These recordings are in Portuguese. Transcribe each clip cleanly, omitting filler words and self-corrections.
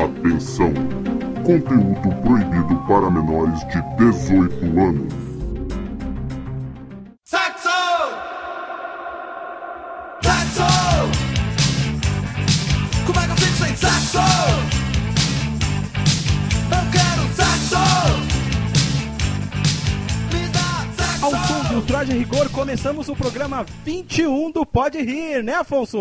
Atenção! Conteúdo proibido para menores de 18 anos. Saxo! Saxo! Como é que eu fico sem saxo? Eu quero saxo! Me dá saxo! Ao som do Traje Rigor, começamos o programa 21 do Pode Rir, né, Afonso?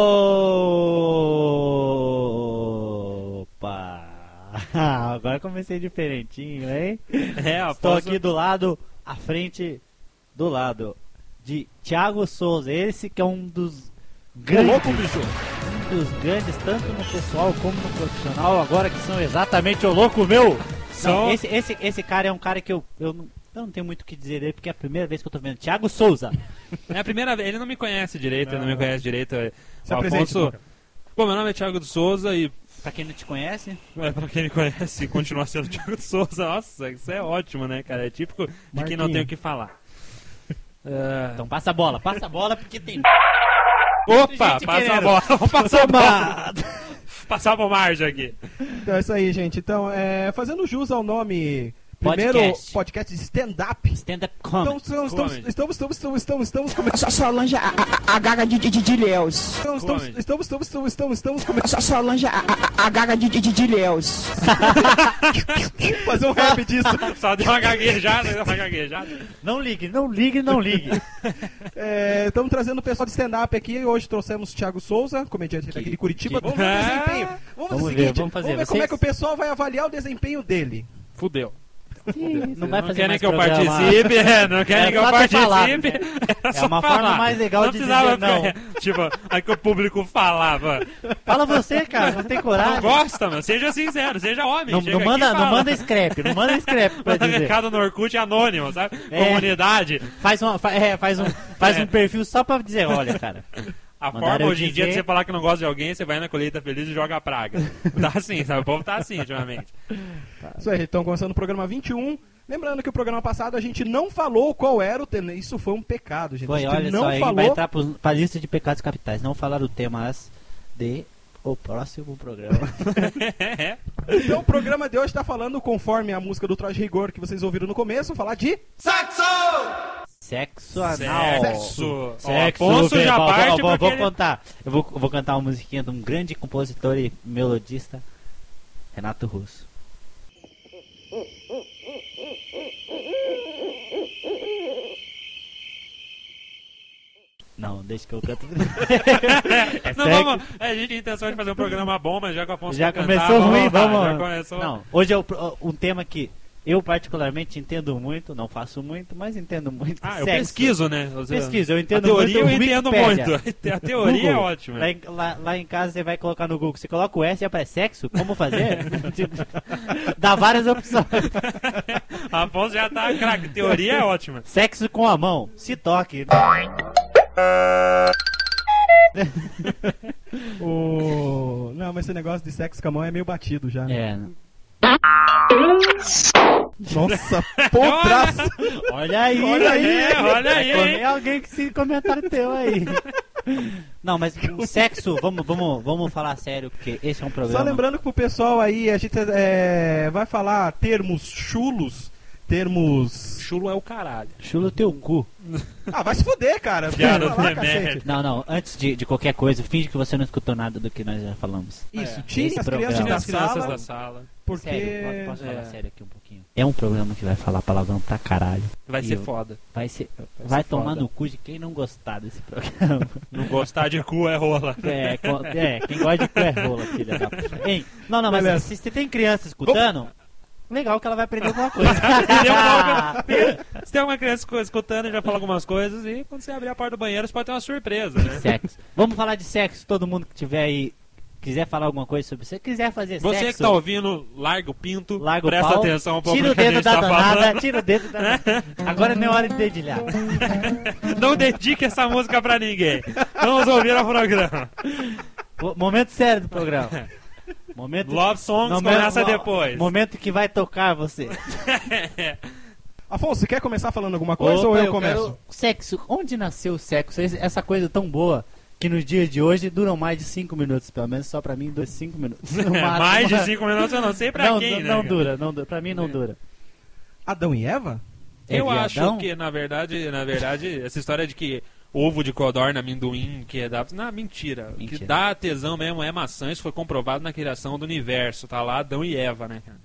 Opa! Agora comecei diferentinho, hein? É, Estou aqui do lado, à frente, do lado de Thiago Souza, esse que é um dos grandes, um dos grandes, tanto no pessoal como no profissional, agora que são exatamente o louco meu! Não, esse cara é um cara que eu não tenho muito o que dizer dele, porque é a primeira vez que eu tô vendo. Thiago Souza! É a primeira vez, ele não me conhece direito, ele não me conhece direito. Se O apresente, Afonso... Pô, meu nome é Thiago de Souza e... Pra quem não te conhece, Pra quem me conhece, continua sendo Thiago de Souza. Nossa, isso é ótimo, né, cara? É típico de quem não tem o que falar. então passa a bola porque tem... Opa, gente passa a querendo. bola, vamos passar a bola. Passar pro Margem aqui. Então é isso aí, gente. Então, fazendo jus ao nome... Primeiro Podcast. podcast de stand-up. Stand-up Então, comedy. estamos começando. Solange a gaga de Léus. Estamos começando Solange a gaga de Léus. a fazer um rap disso. Só deu uma gaguejada, Não ligue. Estamos trazendo o pessoal de stand-up aqui. Hoje trouxemos o Thiago Souza, comediante daqui de Curitiba. Vamos ver o desempenho. Vamos ver como é que o pessoal vai avaliar o desempenho dele. Fudeu. Não vai Não fazer querem mais que eu programa. participe, não querem que eu só ter falado, participe. né? Era É só uma falar. forma mais legal Não de precisava dizer não. ficar- Tipo, aí que o público falava. Fala você, cara, não tem Não coragem. gosta, mano. Seja sincero, seja homem. Não chega aqui e manda fala. scrap pra Manda dizer. recado no Orkut anônimo, sabe? É. Comunidade. Faz um perfil só pra dizer, olha, cara. A Mandaram forma eu hoje em dia de dizer- você falar que não gosta de alguém, você vai na colheita feliz e joga a praga. Tá assim, sabe? O povo tá assim ultimamente. Isso aí, então começando o programa 21. Lembrando que o programa passado a gente não falou qual era o tema. Isso foi um pecado, gente. Foi, a gente olha não só, aí falou. vai entrar pra lista de pecados capitais. Não falar o tema de o próximo programa. Então o programa de hoje está falando, conforme a música do Traje Rigor que vocês ouviram no começo, falar de... Saxo! Sexo anal. Sexo. Sexo, Ó, Afonso já parte vou porque ele- contar. Eu vou cantar uma musiquinha de um grande compositor e melodista, Renato Russo. Não, deixa que eu canto. Não, sexo. vamos. A gente tinha intenção de fazer um programa bom, mas já que o Afonso Já quer cantar, começou ruim, lá, vamos. Já começou. Não, hoje é um tema que eu particularmente entendo muito, não faço muito, mas entendo muito. Ah, eu Sexo. pesquiso, né? Pesquiso, eu A entendo teoria muito. eu entendo Wikipédia. muito. A teoria é Google. ótima. Lá em casa você vai colocar no Google, você coloca o S e aparece sexo? Como fazer? Tipo, dá várias opções. Afonso já tá craque. Teoria é ótima. Sexo com a mão, se toque. Não, mas esse negócio de sexo com a mão é meio batido já, né? Nossa, podraça! Olha aí, Olha aí, Vai comer hein? alguém que se comentário teu aí. Não, mas o sexo, vamos falar sério, porque esse é um programa. Só lembrando que pro pessoal aí, a gente vai falar termos chulos, termos... Chulo é o caralho. Chulo teu cu. Ah, vai se fuder, cara! Piada Vai lá, do cacete. merda. Não, antes de qualquer coisa, finge que você não escutou nada do que nós já falamos. Isso, É. tirem Esse as programa. crianças Tira da as crianças sala, da sala. porque... Sério, posso falar É. sério aqui um pouquinho? É um programa que vai falar palavrão pra caralho. Vai E ser eu- foda. Vai ser tomar foda. no cu de quem não gostar desse programa. Não gostar de cu é rola. Quem gosta de cu é rola, filha da puta. Hein? Não, mas Beleza. se você tem criança escutando, legal que ela vai aprender alguma coisa. Se tem uma criança escutando, ele já fala algumas coisas e quando você abrir a porta do banheiro, você pode ter uma surpresa, né? Sexo. Vamos falar de sexo, todo mundo que tiver aí, quiser falar alguma coisa sobre isso, quiser fazer Você sexo, que tá ouvindo, larga o pinto, larga o presta pau, atenção um pouco tira no o que a dedo gente da tá danada, falando. tira o dedo da danada. Agora não é hora de dedilhar. Não dedique essa música pra ninguém. Vamos ouvir o programa. Momento sério do programa. Momento, Love Songs começa depois. Momento que vai tocar você. Afonso, você quer começar falando alguma coisa ou eu começo? Sexo, onde nasceu o sexo? Essa coisa tão boa que nos dias de hoje duram mais de 5 minutos, pelo menos só pra mim dura 5 minutos. Mais de 5 minutos eu não sei pra não, quem, não né? dura, pra mim não dura. Adão e Eva? Eu É acho viadão? que, na verdade, essa história de que ovo de codorna, amendoim, que dá... Não, mentira. O que Mentira. dá tesão mesmo é maçã, isso foi comprovado na criação do universo. Tá lá Adão e Eva, né, cara?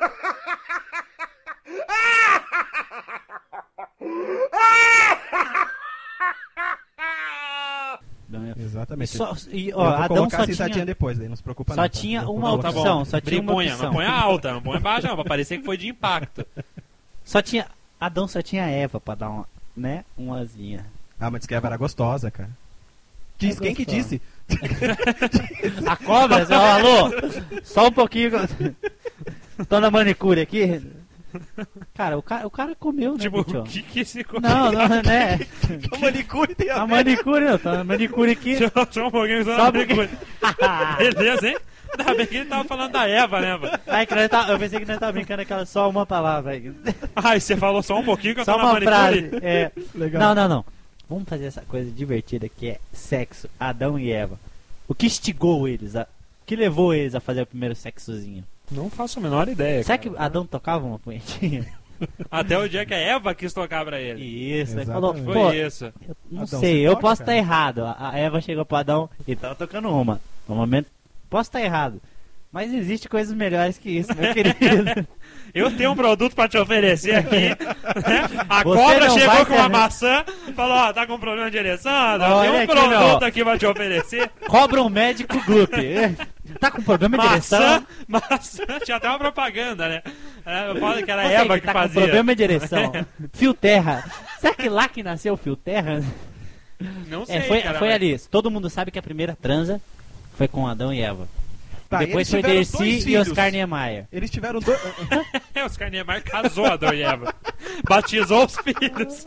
Exatamente. E, Eu ó, vou Adão colocar só a risadinha tinha, depois, daí não se preocupa só não. tinha Eu vou uma colocar. Tá bom. opção, só tinha uma Ponha, opção. mas põe alta, não põe baixa não, pra parecer que foi de impacto. Adão só tinha Eva pra dar uma, né, uma asinha. Ah, mas diz que a Eva era gostosa, cara. Diz, quem que gostosa. disse? A cobra, ó, alô, só um pouquinho. Tô na manicure aqui. Cara, o cara comeu, né, Tipo, Bicho? o que esse... Não, né? A manicure tem A manicure, não, tá na manicure aqui. Só um pouquinho, Só só porque- Beleza, hein? Ainda bem que ele tava falando da Eva, né, mano? Ai, que eu pensei que nós tava brincando aquela só uma palavra aí. Ai, você falou só um pouquinho que eu Só tô na uma manicure. frase. É. Legal. Não. Vamos fazer essa coisa divertida que é sexo, Adão e Eva. O que instigou eles? O que levou eles a fazer o primeiro sexozinho? Não faço a menor ideia, Será cara. que Adão tocava uma punhetinha? Até o dia que a Eva quis tocar pra ele. Isso, ele Exatamente. falou, Foi pô, isso. eu não Adão, sei, você eu toca, posso cara? estar errado. A Eva chegou pro Adão e tava tocando uma. No momento, posso estar errado. Mas existe coisas melhores que isso, meu querido. Eu tenho um produto pra te oferecer aqui. Né? A Você cobra não chegou vai com uma ser- maçã, falou, ó, tá com problema de ereção? Eu Olha tenho um aqui, produto ó. aqui pra te oferecer. Cobra um médico Glup. Tá com problema de ereção? Maçã, tinha até uma propaganda, né? É, eu falo que era a Você Eva que que tá com fazia. problema de ereção. Fio terra. Será que lá que nasceu o fio terra? Não sei, cara, Foi mas- ali. Todo mundo sabe que a primeira transa foi com Adão e Eva. Tá, Depois eles foi tiveram dois Dercy e filhos. Oscar Niemeyer. Eles tiveram dois... Oscar Niemeyer casou Adão e Eva. Batizou os filhos.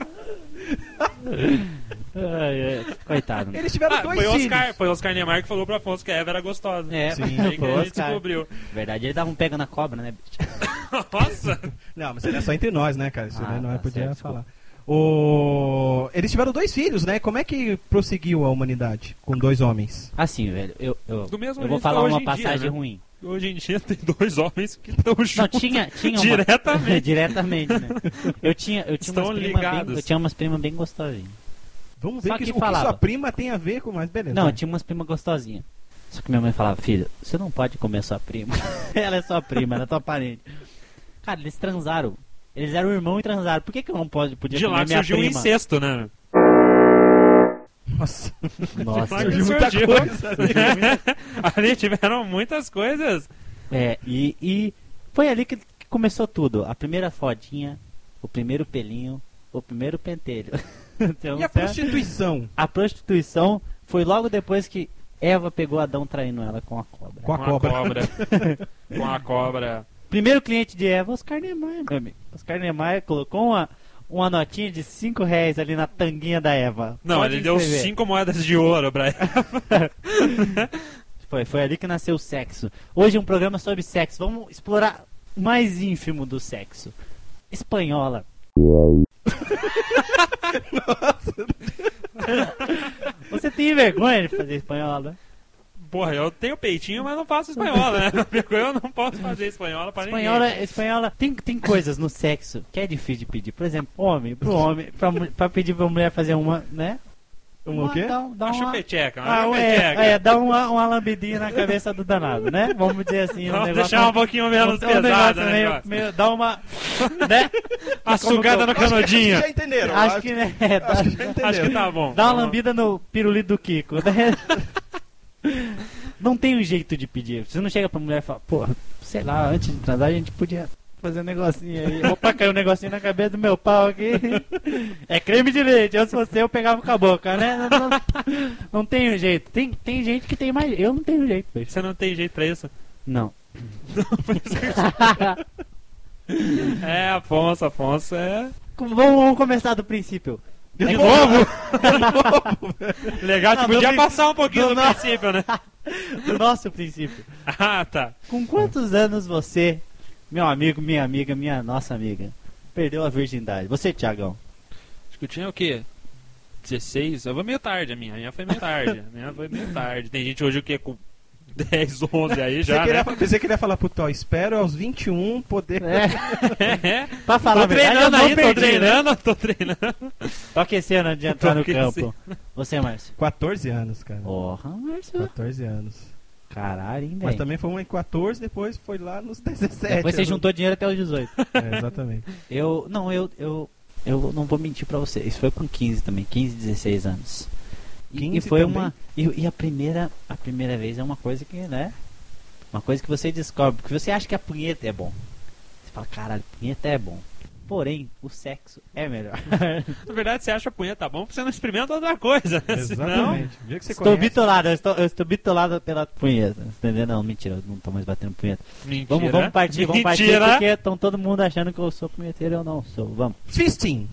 Coitado. Eles tiveram dois Foi Oscar Niemeyer que falou pro Afonso que a Eva era gostosa. É, Sim, Aí que foi a o gente Oscar. descobriu. Na verdade, ele dava um pega na cobra, né, bicho? Nossa! Não, mas isso é só entre nós, né, cara? Isso Ah, não tá podia certo, falar. Eles tiveram dois filhos, né? Como é que prosseguiu a humanidade com dois homens? Assim, velho, eu Do mesmo vou jeito falar que hoje uma em dia, passagem né? ruim. Hoje em dia tem dois homens que estão juntos. Não, tinha uma... Diretamente. Diretamente, né? Eu tinha Estão umas primas ligados. bem, eu tinha umas primas bem gostosinhas. Vamos ver Só o que que sua falava. prima tem a ver com... Mas beleza. Não, vai. eu tinha umas primas gostosinhas. Só que minha mãe falava, filho, você não pode comer sua prima. Ela é sua prima, ela é tua parente. Cara, eles transaram. Eles eram irmão e transaram. Por que eu não podia De comer lá que minha surgiu o prima? incesto, né? Nossa, Nossa, surgiu muita Surgiu. coisa. Ali tiveram muitas coisas. É, e foi ali que começou tudo. A primeira fodinha, o primeiro pelinho, o primeiro pentelho. Então, E a prostituição? a prostituição foi logo depois que Eva pegou Adão traindo ela com a cobra. Com a cobra. Com a cobra. Primeiro cliente de Eva, Oscar Niemeyer, meu amigo. Oscar Niemeyer colocou uma notinha de R$5 ali na tanguinha da Eva. Não, Pode ele deu escrever. 5 moedas de ouro pra ela. Foi ali que nasceu o sexo. Hoje é um programa sobre sexo. Vamos explorar o mais ínfimo do sexo. Espanhola. Você tem vergonha de fazer espanhola? Porra, eu tenho peitinho, mas não faço espanhola, né? Eu não posso fazer espanhola pra ninguém. Espanhola tem coisas no sexo que é difícil de pedir. Por exemplo, pro homem, pra pedir pra mulher fazer uma, né? O quê? Dá Uma uma chupeteca, uma Ah, chupeteca. dá uma lambidinha na cabeça do danado, né? Vamos dizer assim. Vamos deixar um pouquinho menos negócio pesada, né? meio, dá uma, né? A sugada no canudinho. Já entenderam. Acho que, né? Acho que já entenderam. Acho que tá bom. Dá uma Tá bom. lambida no pirulito do Kiko, né? Não tem um jeito de pedir. Você não chega pra mulher e fala, pô, sei lá, antes de transar a gente podia fazer um negocinho aí. Opa, caiu um negocinho na cabeça do meu pau aqui. É creme de leite. Eu, se fosse eu, pegava com a boca, né? Não tem um jeito. Tem gente que tem mais. Eu não tenho jeito, peixe. Você não tem jeito pra isso? Não. É, Afonso é... Vamos começar do princípio. De É novo? Legal que Não, podia do passar um pouquinho do do no- princípio, né? Do nosso princípio. Ah, tá. Com quantos anos você, meu amigo, minha amiga, minha nossa amiga, perdeu a virgindade? Você, Thiagão? Acho que eu tinha o quê? 16, eu vou meio tarde a minha foi meio tarde. Tem gente hoje o que com 10, 11 aí já, Você queria falar pro Tó, espero aos 21 poder... Pra falar a verdade, eu não perdi, tô treinando. Tô aquecendo antes de entrar no campo. Você, Márcio? 14 anos, cara. Porra, Márcio. 14 anos. Caralho, hein, velho. Mas também foi um em 14, depois foi lá nos 17. Depois você juntou dinheiro até os 18. Exatamente. Eu não vou mentir pra você. Isso foi com 15 também, 15, 16 anos. 15 e foi também? a primeira vez é uma coisa que, né? Uma coisa que você descobre, porque você acha que a punheta é bom. Você fala, caralho, punheta é bom. Porém, o sexo é melhor. Na verdade, você acha a punheta bom porque você não experimenta outra coisa. Exatamente. Senão... Que você estou bitolado, eu estou bitolado pela punheta. Entendeu? Não, mentira, eu não estou mais batendo punheta. Mentira. Vamos partir porque estão todo mundo achando que eu sou punheteiro e eu não sou. Vamos. Fisting.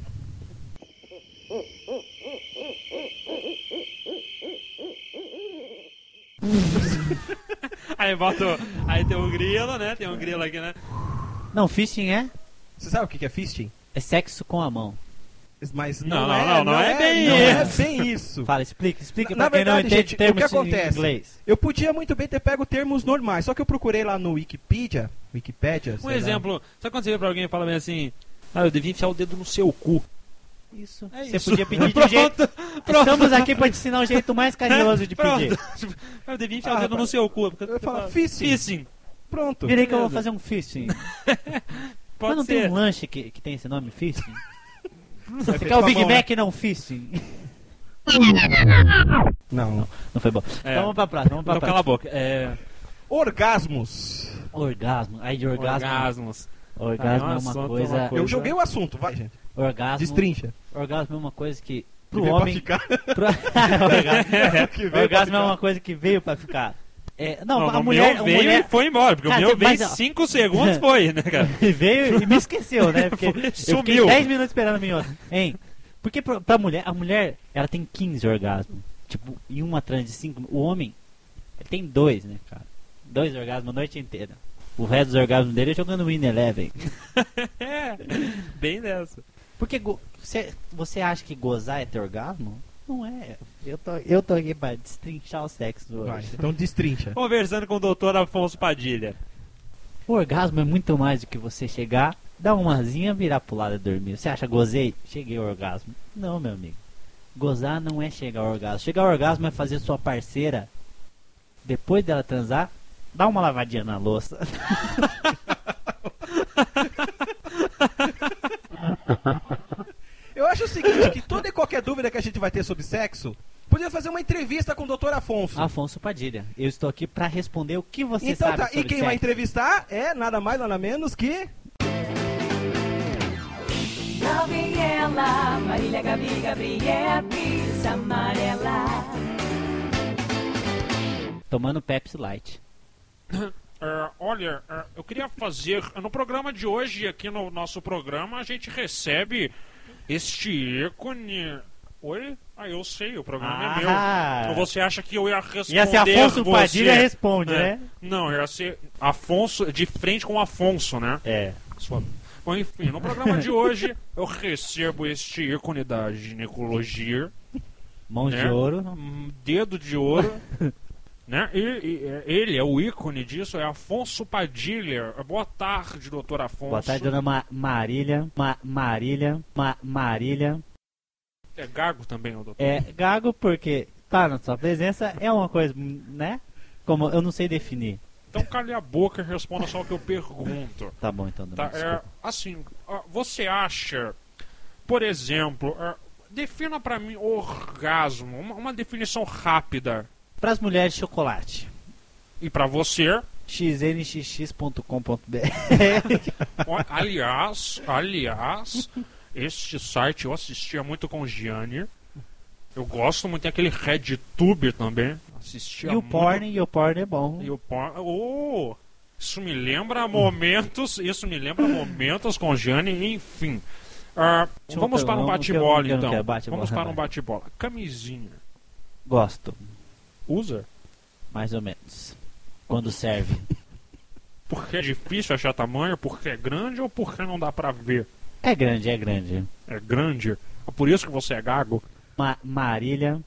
Aí tem um grilo, né? Tem um grilo aqui, né? Não, fisting é? Você sabe o que é fisting? É sexo com a mão. Mas não é bem isso. Fala, explica Na pra quem verdade, não entende gente, termos o que acontece? em inglês. Eu podia muito bem ter pego termos normais, só que eu procurei lá no Wikipédia, Um exemplo, sabe quando você vê pra alguém e fala bem assim, eu devia enfiar o dedo no seu cu? Isso. É Você isso. podia pedir de um jeito... Estamos aqui pra te ensinar o jeito mais carinhoso de pedir. Eu devia enfiar o dedo no seu cu. Eu falo fisting. Pronto. Virei que eu vou fazer um fisting. Mas não ser. tem um lanche que tem esse nome, fisting? Você quer o Big Mac não fisting? Não foi bom. Então vamos pra próxima. Cala a boca. Orgasmos. Orgasmo. Aí de orgasmos. Orgasmo é uma coisa... Eu joguei o assunto, vai, gente. Orgasmo. Destrincha. Orgasmo é uma coisa que... Pro veio homem... pra ficar. Orgasmo é uma coisa que veio pra ficar. Não, a o mulher... meu veio e foi embora, porque Cara, o meu veio mas, 5 segundos foi, né, cara? Veio e me esqueceu, né? Porque eu fiquei Sumiu. 10 minutos esperando a minhoca. Hein? Porque pra mulher, a mulher, ela tem 15 orgasmos. Tipo, em uma trans de 5. O homem, ele tem 2, né, cara? 2 orgasmos a noite inteira. O resto dos orgasmos dele é jogando Win Eleven. Bem dessa. Porque você acha que gozar é ter orgasmo? Não é. Eu tô aqui pra destrinchar o sexo hoje. Vai, então destrincha. Conversando com o doutor Afonso Padilha. O orgasmo é muito mais do que você chegar, dar uma asinha, virar pro lado e dormir. Você acha, gozei? Cheguei ao orgasmo. Não, meu amigo. Gozar não é chegar ao orgasmo. Chegar ao orgasmo é fazer sua parceira, depois dela transar, dar uma lavadinha na louça. Eu acho o seguinte, que toda e qualquer dúvida que a gente vai ter sobre sexo, podia fazer uma entrevista com o Dr. Afonso. Afonso Padilha. Eu estou aqui pra responder o que você então, sabe tá, sobre e quem sexo. vai entrevistar é nada mais, nada menos que... Lá vem ela, Marília Gabi, Gabriela, Pizza Amarela. Tomando Pepsi Light. Olha, eu queria fazer... No programa de hoje, aqui no nosso programa, a gente recebe este ícone... Oi? Eu sei, o programa é meu. Ou você acha que eu ia responder? Ia ser Afonso Padilha responde, né? Não, ia ser Afonso, de frente com o Afonso, né? É. Bom, enfim, no programa de hoje, eu recebo este ícone da ginecologia. Mãos de ouro. Dedo de ouro. Né? Ele é o ícone disso, é Afonso Padilha. Boa tarde, doutor Afonso. Boa tarde, dona Marília. Marília. É gago também, o doutor? É gago porque tá na sua presença é uma coisa, né? Como eu não sei definir. Então cale a boca e responda só o que eu pergunto. Tá bom, então. Assim, você acha, por exemplo, defina pra mim orgasmo, uma definição rápida. Para as mulheres, chocolate. E pra você? xnxx.com.br. Aliás, este site eu assistia muito com o Gianni. Eu gosto muito, tem aquele RedTube também. Assistia e o porn é bom. E o porn, isso me lembra momentos com o Gianni, enfim. Vamos para um bate-bola então. Vamos para um bate-bola. Camisinha. Gosto. Usa? Mais ou menos. Quando serve. Porque é difícil achar tamanho? Porque é grande ou porque não dá pra ver? É grande. É grande? É por isso que você é gago? Marília.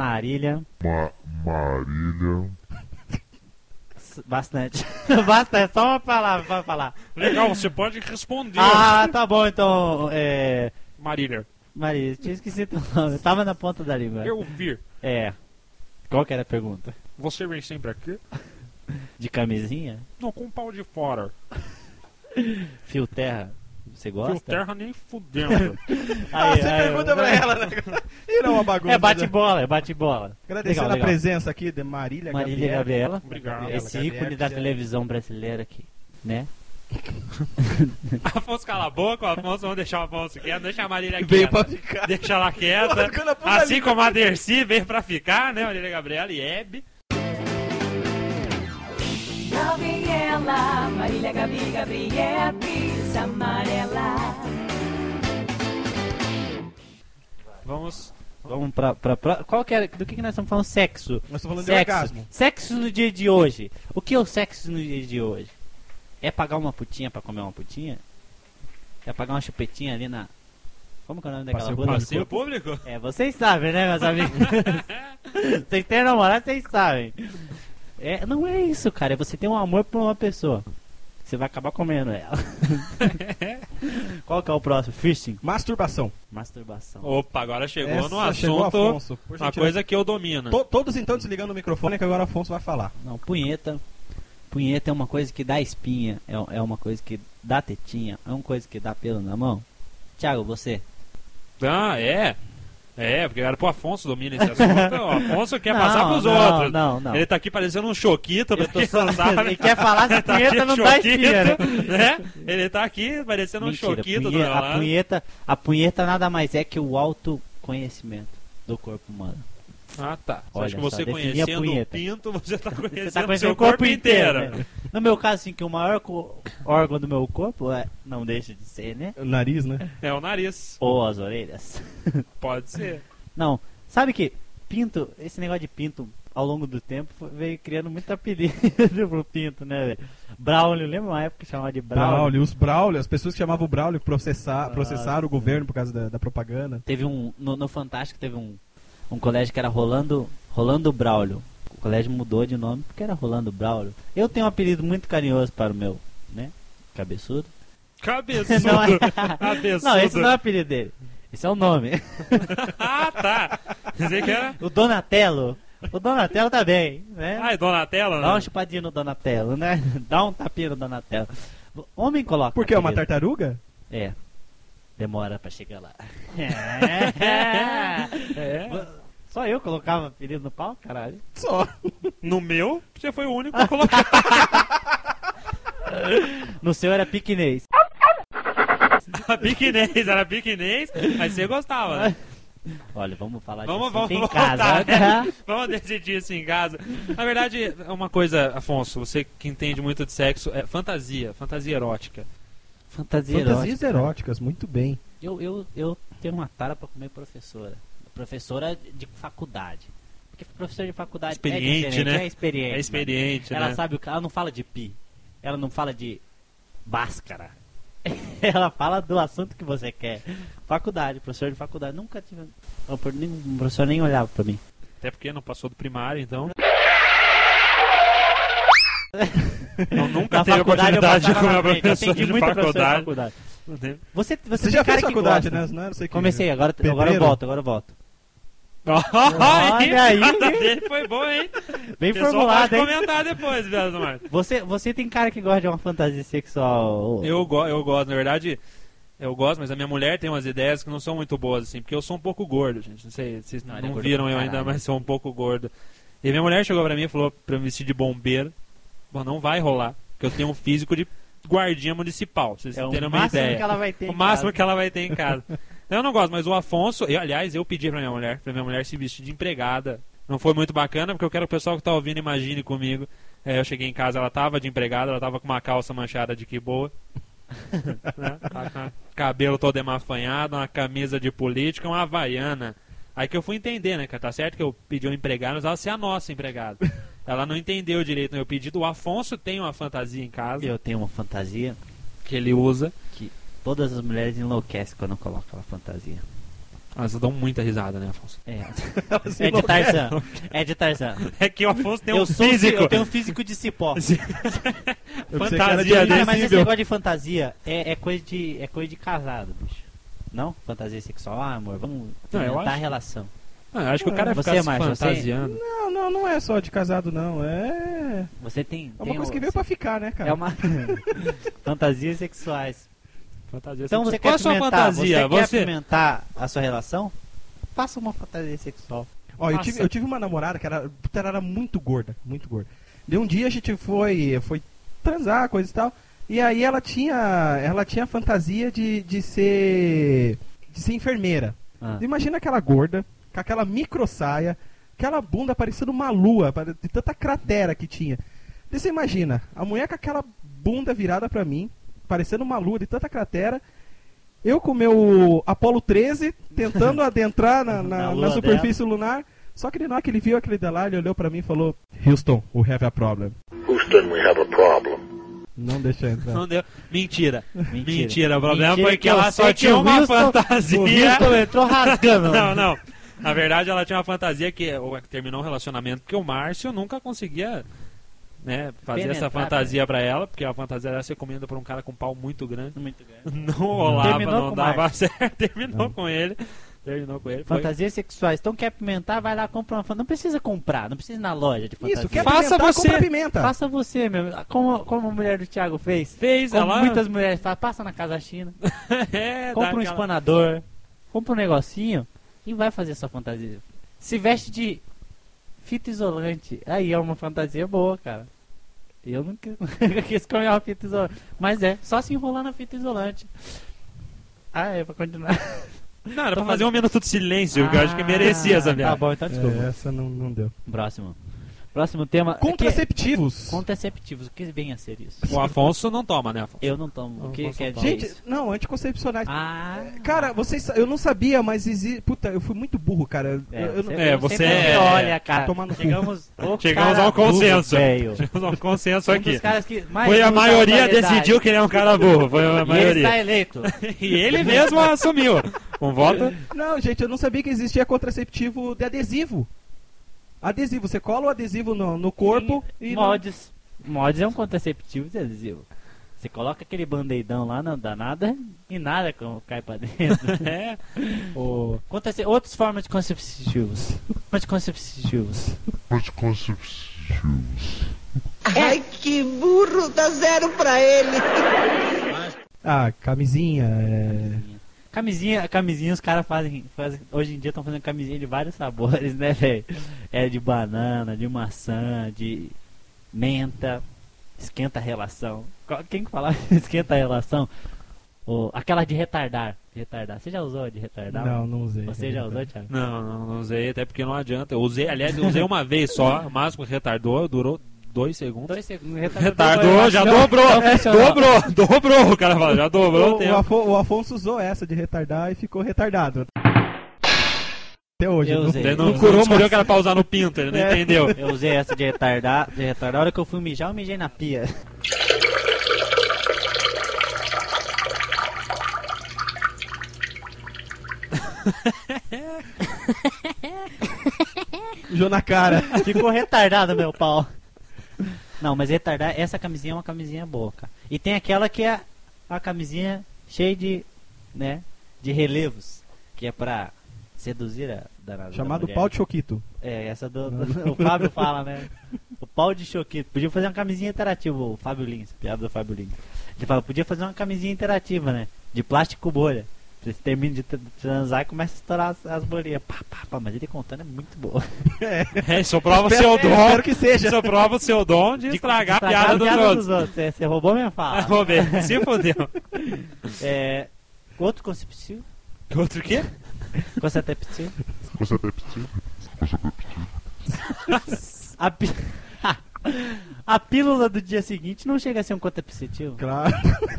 Bastante. Bastante, só uma palavra pra falar. Legal, você pode responder. Ah, tá bom, então. Marília, tinha esquecido o nome. Tava na ponta da língua. eu vi. Qual que era a pergunta? Você vem sempre aqui? De camisinha? Não, com o pau de fora. Fio terra? Você gosta? Fio terra nem fudendo. Você pergunta pra ela, né? E não uma bagunça. É bate-bola. Agradecendo legal. A presença aqui de Marília Gabriela. Obrigado. Esse ícone da televisão brasileira aqui, né? Afonso, cala a boca, Afonso, vamos deixar o Afonso quieto, deixa a Marília Veio quieta. pra ficar. Deixa ela quieta. Assim como a Dercy veio pra ficar, né? Marília Gabriela e Hebe. Lá vem ela, Marília Gabriela, Pisa amarela. Vamos pra qual que era? Do que nós estamos falando? Sexo. Nós estamos falando de orgasmo. Sexo no dia de hoje. O que é o sexo no dia de hoje? É pagar uma putinha pra comer uma putinha? É pagar uma chupetinha ali na... Como que é o nome daquela rua? Passeio público? Vocês sabem, né, meus amigos? Vocês têm namorado, vocês sabem. Não é isso, cara. É você ter um amor por uma pessoa. Você vai acabar comendo ela. Qual que é o próximo? Fisting? Masturbação. Opa, agora chegou no Chegou assunto. Afonso, Uma coisa que eu domino. Todos então desligando o microfone que agora o Afonso vai falar. Não, punheta. Punheta é uma coisa que dá espinha. É uma coisa que dá tetinha. É uma coisa que dá pelo na mão. Thiago, você? Porque era pro Afonso domina esse assunto. O Afonso quer passar pros outros. Não. Ele tá aqui parecendo um choquito. Ele quer falar se a punheta não dá espinha, né? Ele tá aqui parecendo um choquito do meu lado. A punheta nada mais é que o autoconhecimento do corpo humano. Ah, tá. Olha Acho que você só, conhecendo o pinto, você tá conhecendo o seu corpo inteiro. Né? No meu caso, assim, que o maior órgão do meu corpo não deixa de ser, né? O nariz, né? É o nariz. Ou as orelhas. Pode ser. Não, sabe que pinto, esse negócio de pinto, ao longo do tempo, veio criando muito apelido pro pinto, né, velho? Braulio, lembra uma época que chamava de Braulio? Os Braulio, as pessoas que chamavam o Braulio processaram o governo por causa da propaganda. Teve no Fantástico teve um colégio que era Rolando Braulio. O colégio mudou de nome porque era Rolando Braulio. Eu tenho um apelido muito carinhoso para o meu, né? Cabeçudo. Cabeçudo. Cabeçudo. Não, esse não é o apelido dele. Esse é o nome. Ah, tá. Dizer que era... O Donatello. O Donatello tá bem, né? Ah, é Donatello, né? Dá uma chupadinha no Donatello, né? Dá um tapinha no Donatello. Homem coloca. Por que? É uma tartaruga? É. Demora pra chegar lá. Só eu colocava apelido no pau, caralho. Só. No meu, você foi o único a colocar. No seu era piquinês. Era piquinês, mas você gostava, né? Olha, vamos falar vamos em casa. Vamos decidir isso em casa. Na verdade, é uma coisa, Afonso, você que entende muito de sexo, é fantasia erótica. Fantasias eróticas, muito bem. Eu tenho uma tara pra comer professora. Professora de faculdade. Porque professor de faculdade experiente, né? É experiente. É experiente, né? Ela sabe, ela não fala de pi. Ela não fala de báscara. Ela fala do assunto que você quer. Faculdade, professor de faculdade. Nunca tive. O professor nem olhava pra mim. Até porque não passou do primário, então. Eu nunca teve oportunidade de comer professor de faculdade. Você já fez faculdade, né? Não sei que... Comecei, agora eu volto. Olha aí, dele foi bom, hein? Bem formulado, hein? Pode comentar depois, Viado Marcos. Você tem cara que gosta de uma fantasia sexual? Eu gosto, na verdade, eu gosto, mas a minha mulher tem umas ideias que não são muito boas, assim, porque eu sou um pouco gordo, gente. Não sei, vocês não viram eu ainda, mas sou um pouco gordo. E a minha mulher chegou pra mim e falou pra me vestir de bombeiro. Bom, não vai rolar, porque eu tenho um físico de guardinha municipal, vocês terem uma ideia. O máximo que ela vai ter em casa. Eu não gosto, mas o Afonso, aliás, eu pedi pra minha mulher se vestir de empregada. Não foi muito bacana, porque eu quero que o pessoal que tá ouvindo imagine comigo. Eu cheguei em casa, ela tava de empregada, ela tava com uma calça manchada de que boa. Né? Cabelo todo emafanhado, uma camisa de política, uma havaiana. Aí que eu fui entender, né, cara? Tá certo que eu pedi uma empregada, mas ela ser a nossa empregada. Ela não entendeu direito, né? Eu pedi do Afonso, tem uma fantasia em casa. Eu tenho uma fantasia que ele usa. Que todas as mulheres enlouquecem quando eu coloco aquela fantasia. Elas dão muita risada, né, Afonso? É de Tarzan. É de Tarzan. É que o Afonso tem um físico. Eu tenho um físico de cipó. Fantasia dele. Mas esse negócio de fantasia é coisa de casado, bicho. Não? Fantasia sexual, amor, vamos aumentar a relação. Eu acho que o cara fica se fantasiando. Não é só de casado, não. Você tem. É uma coisa que veio pra ficar, né, cara? É uma. Fantasias sexuais. Então você quer fantasia? Você quer apimentar a sua relação? Faça uma fantasia sexual. Ó, eu tive uma namorada que era muito gorda, muito gorda. De um dia a gente foi transar, coisa e tal. E aí ela tinha a fantasia de ser enfermeira. Imagina aquela gorda, com aquela micro saia, aquela bunda parecendo uma lua, de tanta cratera que tinha. E você imagina, a mulher com aquela bunda virada pra mim, parecendo uma lua de tanta cratera, eu com o meu Apollo 13 tentando adentrar na superfície lunar. Só que na hora que ele viu aquele de lá, ele olhou pra mim e falou: Houston, we have a problem. Houston, we have a problem. Não deixa entrar. Não deu. Mentira. O problema foi que ela só tinha uma fantasia. O Houston entrou rasgando. Não. Na verdade, ela tinha uma fantasia que terminou o relacionamento porque o Márcio nunca conseguia, né, fazer essa fantasia pra ela, porque a fantasia era ser comida por um cara com pau muito grande. Não rolava, não dava certo. Terminou com ele. Fantasias sexuais. Então quer apimentar, vai lá, compra uma fantasia. Não precisa comprar, não precisa ir na loja de fantasia. Isso, quer apimentar, compra pimenta. Faça você, meu. Como a mulher do Thiago fez. Ela. Muitas mulheres fazem, passa na Casa China. Compra um espanador, compra um negocinho e vai fazer sua fantasia. Se veste de fita isolante. Aí é uma fantasia boa, cara. Eu nunca quis comer uma fita isolante. Mas só se enrolar na fita isolante. Pra continuar. Não, era pra fazer um minuto de silêncio, que eu acho que merecia essa viagem. Tá bom, então desculpa. Essa não deu. Próximo tema. Contraceptivos. Contraceptivos, o que vem a ser isso? O Afonso não toma, né, Afonso? Eu não tomo. O que quer dizer Gente, isso? não, anticoncepcionais. Cara, eu não sabia, mas existe... Puta, eu fui muito burro, cara. Você olha, cara. Chegamos ao consenso. Chegamos ao consenso aqui. Foi a maioria decidiu que ele é um cara burro. Foi a maioria. Ele está eleito. E ele mesmo assumiu. Com voto. Não, gente, eu não sabia que existia contraceptivo de adesivo. Adesivo, você cola o adesivo no corpo. Sim, e Mods. Mods é um contraceptivo de adesivo. Você coloca aquele band-aidão lá, não dá nada e nada cai pra dentro. Outras formas de contraceptivos. Ai, que burro, dá 0 pra ele. Camisinha. Camisinha os caras fazem. Hoje em dia estão fazendo camisinha de vários sabores, né, velho? É de banana, de maçã, de menta. Esquenta a relação. Quem que fala esquenta a relação? Aquela de retardar. Você já usou de retardar? Não usei. Você já usou, Thiago? Não usei, até porque não adianta. Eu usei uma vez só, o máximo que retardou, durou 2 segundos. 2 segundos. Retardou, já dobrou. Dobrou. O cara fala, já dobrou o tempo. O Afonso usou essa de retardar e ficou retardado. Até hoje. Ele não escolheu que era pra usar no pinto, ele não entendeu. Eu usei essa de retardar. A hora que eu fui mijar, eu mijei na pia. Mijou na cara. Ficou retardado meu pau. Não, mas retardar, essa camisinha é uma camisinha boa, cara. E tem aquela que é a camisinha cheia de, né, de relevos, que é pra seduzir a danada. Chamado pau de choquito. Essa o Fábio fala, né? O pau de choquito. Podia fazer uma camisinha interativa, o Fábio Lins, piada do Fábio Lins. Ele fala, podia fazer uma camisinha interativa, né? De plástico bolha. Você termina de transar e começa a estourar as bolinhas. Mas ele contando é muito boa. Isso prova o seu dom. Espero que seja. Isso prova o seu dom de estragar a piada dos outros. Você roubou minha fala. Roubei. Se fodeu. Outro contraceptivo. Outro o quê? Contraceptivo. A pílula do dia seguinte não chega a ser um contraceptivo? Claro.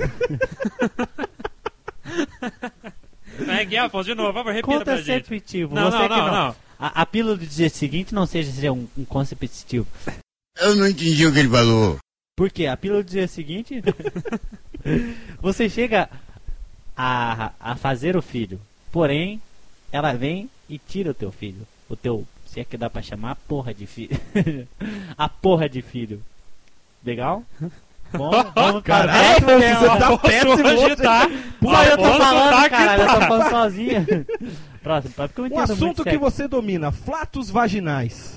Como é que é, Afonso? De novo, vamos repetir pra gente. Contraceptivo. Não. A pílula do dia seguinte não seja um contraceptivo. Eu não entendi o que ele falou. Por quê? A pílula do dia seguinte você chega a fazer o filho, porém ela vem e tira o teu filho. O teu, se é que dá pra chamar, a porra de filho. A porra de filho. Legal? Bom, vamos para Caralho, o próximo você tema. tá péssimo hoje. Só eu tô Afonso falando, tá que caralho, eu tá. tô falando sozinho. Próximo, porque eu Um entendo muito assunto que sexo. você domina, flatos vaginais.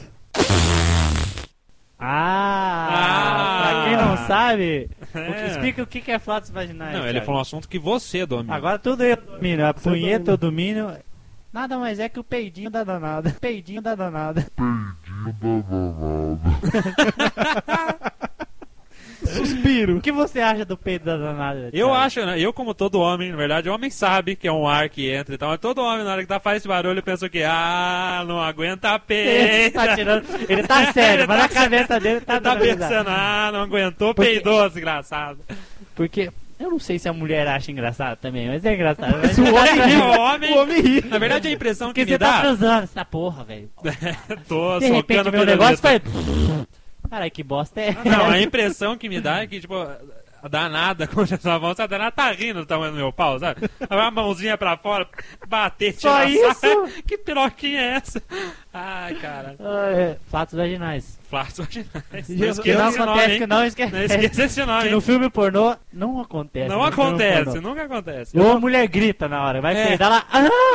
Pra quem não sabe, É. explica o que é flatos vaginais. Não, ele Thiago. falou um assunto que você domina. Agora tudo eu domino, a punheta eu domino. Nada mais é que o peidinho da danada. Peidinho da danada. Suspiro. O que você acha do peido da danada? Eu Thiago? acho, né? Eu como todo homem, na verdade, o homem sabe que é um ar que entra e tal, mas todo homem na hora que faz esse barulho pensa que, não aguenta a Ele peita. tá tirando. Ele tá sério, Ele mas tá na cabeça dele tá Ele tá dando risada. pensando, não aguentou, Porque- peidou, desgraçado. Porque eu não sei se a mulher acha engraçado também, mas é engraçado. Mas o O homem ri. Na verdade, a impressão que Porque me você tá dá... transando, essa porra, velho. Tô De repente socando meu negócio pirulito. faz. Caralho, que bosta é. Não, a impressão que me dá é que, tipo, a danada, quando essa mão, a danada tá rindo do tamanho do meu pau, sabe? A mãozinha pra fora, bater, Só tirar isso? sarro. Que piroquinha é essa? Ai, cara. Flatos vaginais. Flatos vaginais. Que Não não esqueça Que não esse nome, acontece, hein? que não esquece. Não esqueça esse nome, Que hein? no filme pornô não acontece. Não no filme acontece, pornô. nunca acontece. Ou a mulher grita na hora, vai É. peidar lá.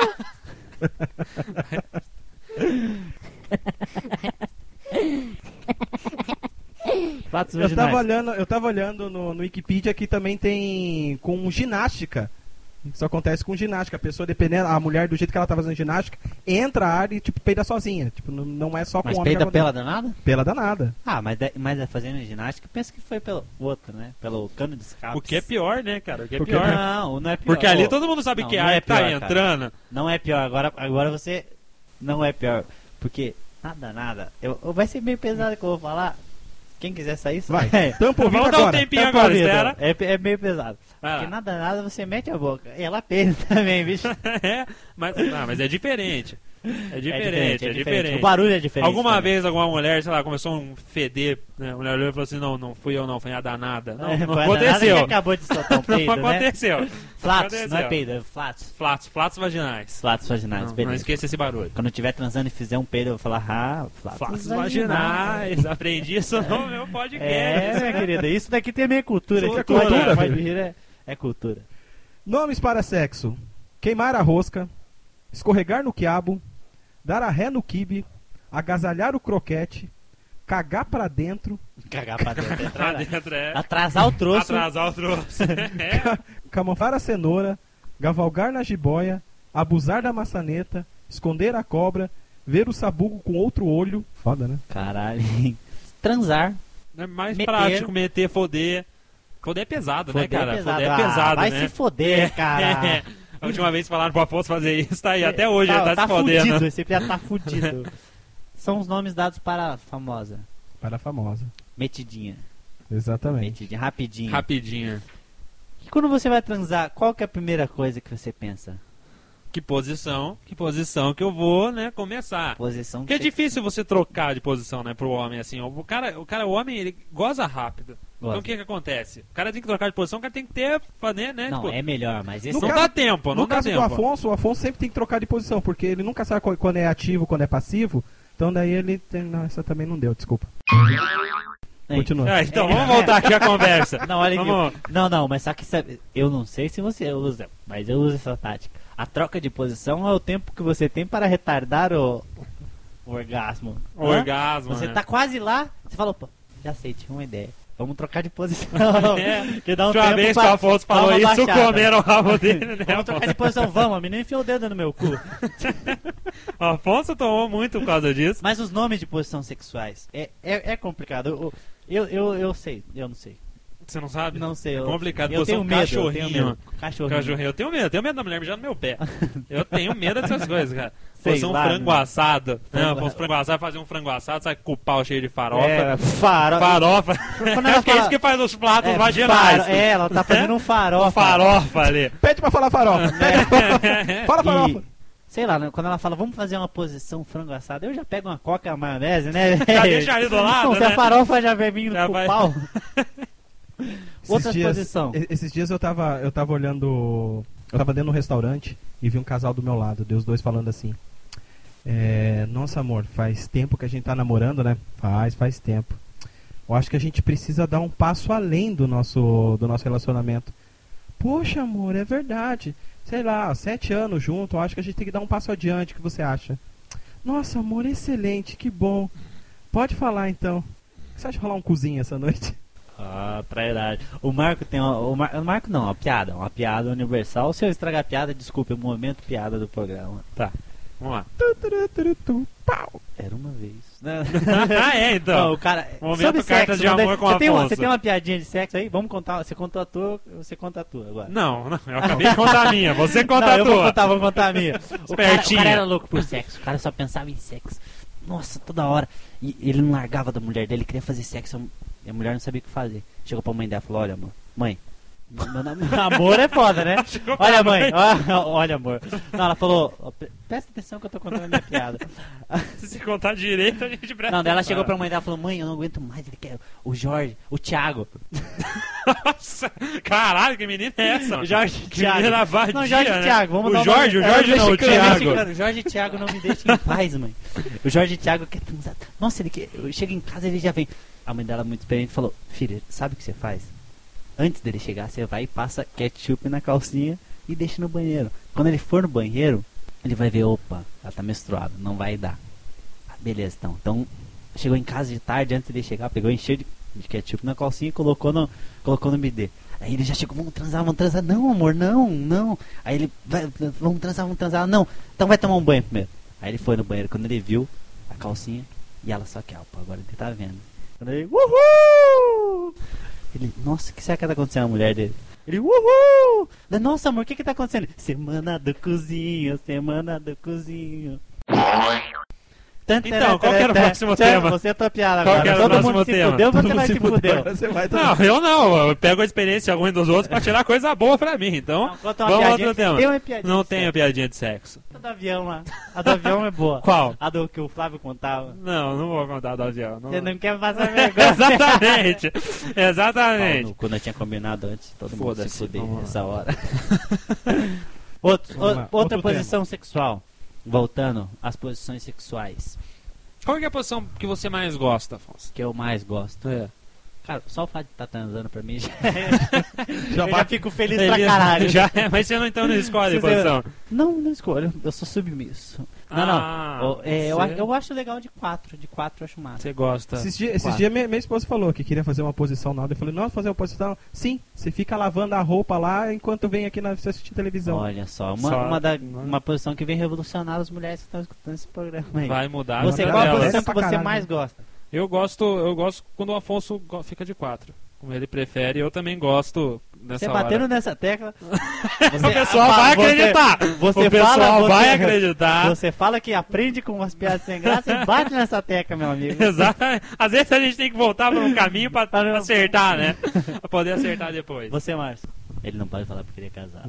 Flatos Eu tava vaginais. olhando no Wikipedia que também tem com ginástica. Isso acontece com ginástica. A pessoa, dependendo, a mulher, do jeito que ela tá fazendo ginástica, entra a área e, tipo, peida sozinha. Tipo, não é só com Mas o homem. peida que pela acontece. danada? Pela danada. Ah, mas é fazendo ginástica, pensa que foi pelo outro, né? Pelo cano de escape. O que é pior, né, cara? O que é Porque- pior. Não é pior. Porque ali Ô, todo mundo sabe não, que não ar é que tá pior, cara. entrando. Não é pior, agora você não é pior. Porque nada. Vai ser meio pesado que eu vou falar. Quem quiser sair, Vai. sai. Tampa o ouvido Vamos dar um agora. tempinho Tampa a agora, vida. espera. É meio pesado. Vai lá. Porque nada, você mete a boca. E ela peida também, bicho. É, mas é diferente. É diferente. O barulho é diferente. Alguma também. vez alguma mulher, sei lá, começou um feder, né? A mulher olhou e falou assim, não fui eu não, foi a danada. Não, não Foi a danada aconteceu. que acabou de soltar um peido, Não né? aconteceu. Flatos, Aconteceu. não é peido, é flatos. Flatos vaginais. Flatos vaginais, Não beleza. esqueça esse barulho. Quando eu estiver transando e fizer um peido, eu vou falar, Flatos vaginais. Aprendi isso no meu podcast. É, minha querida, isso daqui tem a minha cultura. Isso é Cultura, cultura, pode filho. rir, é cultura. Nomes para sexo: queimar a rosca, escorregar no quiabo, dar a ré no quibe, agasalhar o croquete, cagar pra dentro, Cagar pra dentro. Pra dentro, é. Atrasar o troço. Atrasar o troço. É. camuflar a cenoura, cavalgar na jiboia, abusar da maçaneta, esconder a cobra, ver o sabugo com outro olho. Foda, né? Caralho. Transar. É mais Meter. prático meter, foder. Foder é pesado, né, Foder cara? é pesado. Foder é pesado, vai né? se foder, cara. É. A última vez que falaram pro Afonso fazer isso, tá aí. Até hoje ele tá se fudido, fodendo. esse já tá fudido. São os nomes dados para a famosa. Para a famosa. Metidinha. Exatamente. Metidinha, rapidinho. Rapidinho. E quando você vai transar, qual que é a primeira coisa que você pensa? Que posição que eu vou, né, começar. Posição Porque é você- difícil você trocar de posição, né, pro homem, assim. O homem, ele goza rápido. Goza. Então o que que acontece? O cara tem que trocar de posição, o cara tem que ter, né, Não, tipo, é melhor, mas esse No não caso- dá tempo, não No dá caso tempo. do Afonso, o Afonso sempre tem que trocar de posição, porque ele nunca sabe quando é ativo, quando é passivo. Então daí ele tem... Não, essa também não deu, desculpa. Hein? Continua. Então vamos voltar aqui à conversa. Não, olha Vamos- aqui. Não, mas só que sabe, eu não sei se você usa, mas eu uso essa tática. A troca de posição é o tempo que você tem para retardar o orgasmo. O Hã? orgasmo, Você né? tá quase lá, você fala, opa, já sei, tinha uma ideia. Vamos trocar de posição. É. Que dá um Última tempo vez que pra o Afonso dar falou uma isso, baixada. comeram o rabo dele, né? Vamos trocar de posição, vamos, a menina enfiou o dedo no meu cu. O Afonso tomou muito por causa disso. Mas os nomes de posição sexuais é complicado. Eu sei, eu não sei. Você não sabe? Não sei. É complicado. Eu tenho medo, eu tenho cachorrinho. medo. Cachorrinho. Eu tenho medo da mulher mijar no meu pé. Eu tenho medo dessas coisas, cara. Sei Fosse um lá, frango né? assado. Não, fosse um frango assado, fazer um frango assado, sai com o pau cheio de farofa. É, farofa. Farofa. Quando ela É porque é fala- isso que faz os pratos vaginais. ela tá fazendo um farofa. Farofa ali. Pede pra falar farofa. Fala farofa. E, sei lá, né, quando ela fala, vamos fazer uma posição frango assado, eu já pego uma coca e uma maionese, né? Já deixa ali do lado, Não, se né? a farofa já vem vindo Já com vai. o pau. Esses Outra dias- posição. Esses dias eu tava olhando Eu tava dentro de um restaurante e vi um casal do meu lado, os dois falando assim: nossa, amor, faz tempo que a gente tá namorando, né? Faz tempo. Eu acho que a gente precisa dar um passo além do nosso relacionamento. Poxa, amor, é verdade. Sei lá, 7 anos junto, eu acho que a gente tem que dar um passo adiante. O que você acha? Nossa, amor, excelente, que bom. Pode falar então. Você acha rolar um cozinho essa noite? Ah, trairagem. O Marco tem o Marco não, uma piada universal. Se eu estragar a piada, desculpe, é o momento piada do programa. Tá, vamos lá. Era uma vez. Então. Não, o cara, momento cartas de amor com Afonso. Você tem uma piadinha de sexo aí? Vamos contar. Você contou a tua, você conta a tua agora. Não, eu acabei de contar a minha. Você conta a tua. Vou contar a minha. O cara era louco por sexo. O cara só pensava em sexo. Nossa, toda hora. E ele não largava da mulher dele, queria fazer sexo. E a mulher não sabia o que fazer. Chegou pra mãe dela e falou: olha, mãe, amor é foda, né? Olha, mãe, olha, amor. Não, ela falou: presta atenção que eu tô contando a minha piada. Se contar direito, a gente presta. Não, daí ela chegou pra mãe dela e falou: mãe, eu não aguento mais, ele quer o Jorge, o Thiago. Nossa, caralho, que menina é essa? O Jorge e Thiago. Menina vadia, não, Jorge e Thiago, vamos o Jorge não, o Thiago. O Jorge e Thiago não me deixam em paz, mãe. O Jorge e Thiago quer transar. Nossa, eu chego em casa e ele já vem. A mãe dela, muito experiente, falou: filha, sabe o que você faz? Antes dele chegar, você vai e passa ketchup na calcinha e deixa no banheiro. Quando ele for no banheiro, ele vai ver: opa, ela tá menstruada, não vai dar. Beleza, então chegou em casa de tarde, antes dele chegar, pegou, encheu de ketchup na calcinha e colocou no bidê. Aí ele já chegou: vamos transar. Não, amor, não. Aí ele, vamos transar. Não, então vai tomar um banho primeiro. Aí ele foi no banheiro, quando ele viu a calcinha, e ela só que, opa, agora ele tá vendo. Quando ele, uhul! Ele, nossa, o que será que tá acontecendo com a mulher dele? Ele, uhul! Nossa, amor, o que tá acontecendo? Semana do cozinho. Então, qual que era o próximo tema? Você é tua piada agora. Qual que era o próximo tema? Fudeu, você vai se fuder. Não, eu não. Eu pego a experiência ruim dos outros pra tirar coisa boa pra mim. Então, vamos ao outro tema. Não tenho piadinha de sexo. A do avião lá. A do avião é boa. Qual? A do que o Flávio contava. Não vou contar do avião. Você não quer passar vergonha. Exatamente. Quando eu tinha combinado antes, todo mundo se fuder vamos nessa hora. Outra posição sexual. Voltando às posições sexuais. Qual é a posição que você mais gosta, Afonso? Que eu mais gosto? É. Cara, só o fato de estar transando pra mim já já fico feliz pra caralho. Mas você não escolhe a posição? Não escolho, eu sou submisso. Eu acho legal de 4. De 4 eu acho massa. Você gosta? Esses dias minha esposa falou que queria fazer uma posição nada. Eu falei: não, fazer uma posição? Sim, você fica lavando a roupa lá enquanto vem aqui assistir televisão. Olha só, uma posição que vem revolucionar as mulheres que estão escutando esse programa aí. Vai mudar. Qual a posição que você mais gosta? Eu gosto quando o Afonso fica de 4. Como ele prefere, eu também gosto nessa hora. Você batendo nessa tecla... o pessoal vai acreditar! O pessoal vai acreditar! Você fala que aprende com umas piadas sem graça e bate nessa tecla, meu amigo. Exatamente. Às vezes a gente tem que voltar para um caminho para acertar, né? Pra poder acertar depois. Você, Márcio? Ele não pode falar porque ele é casado.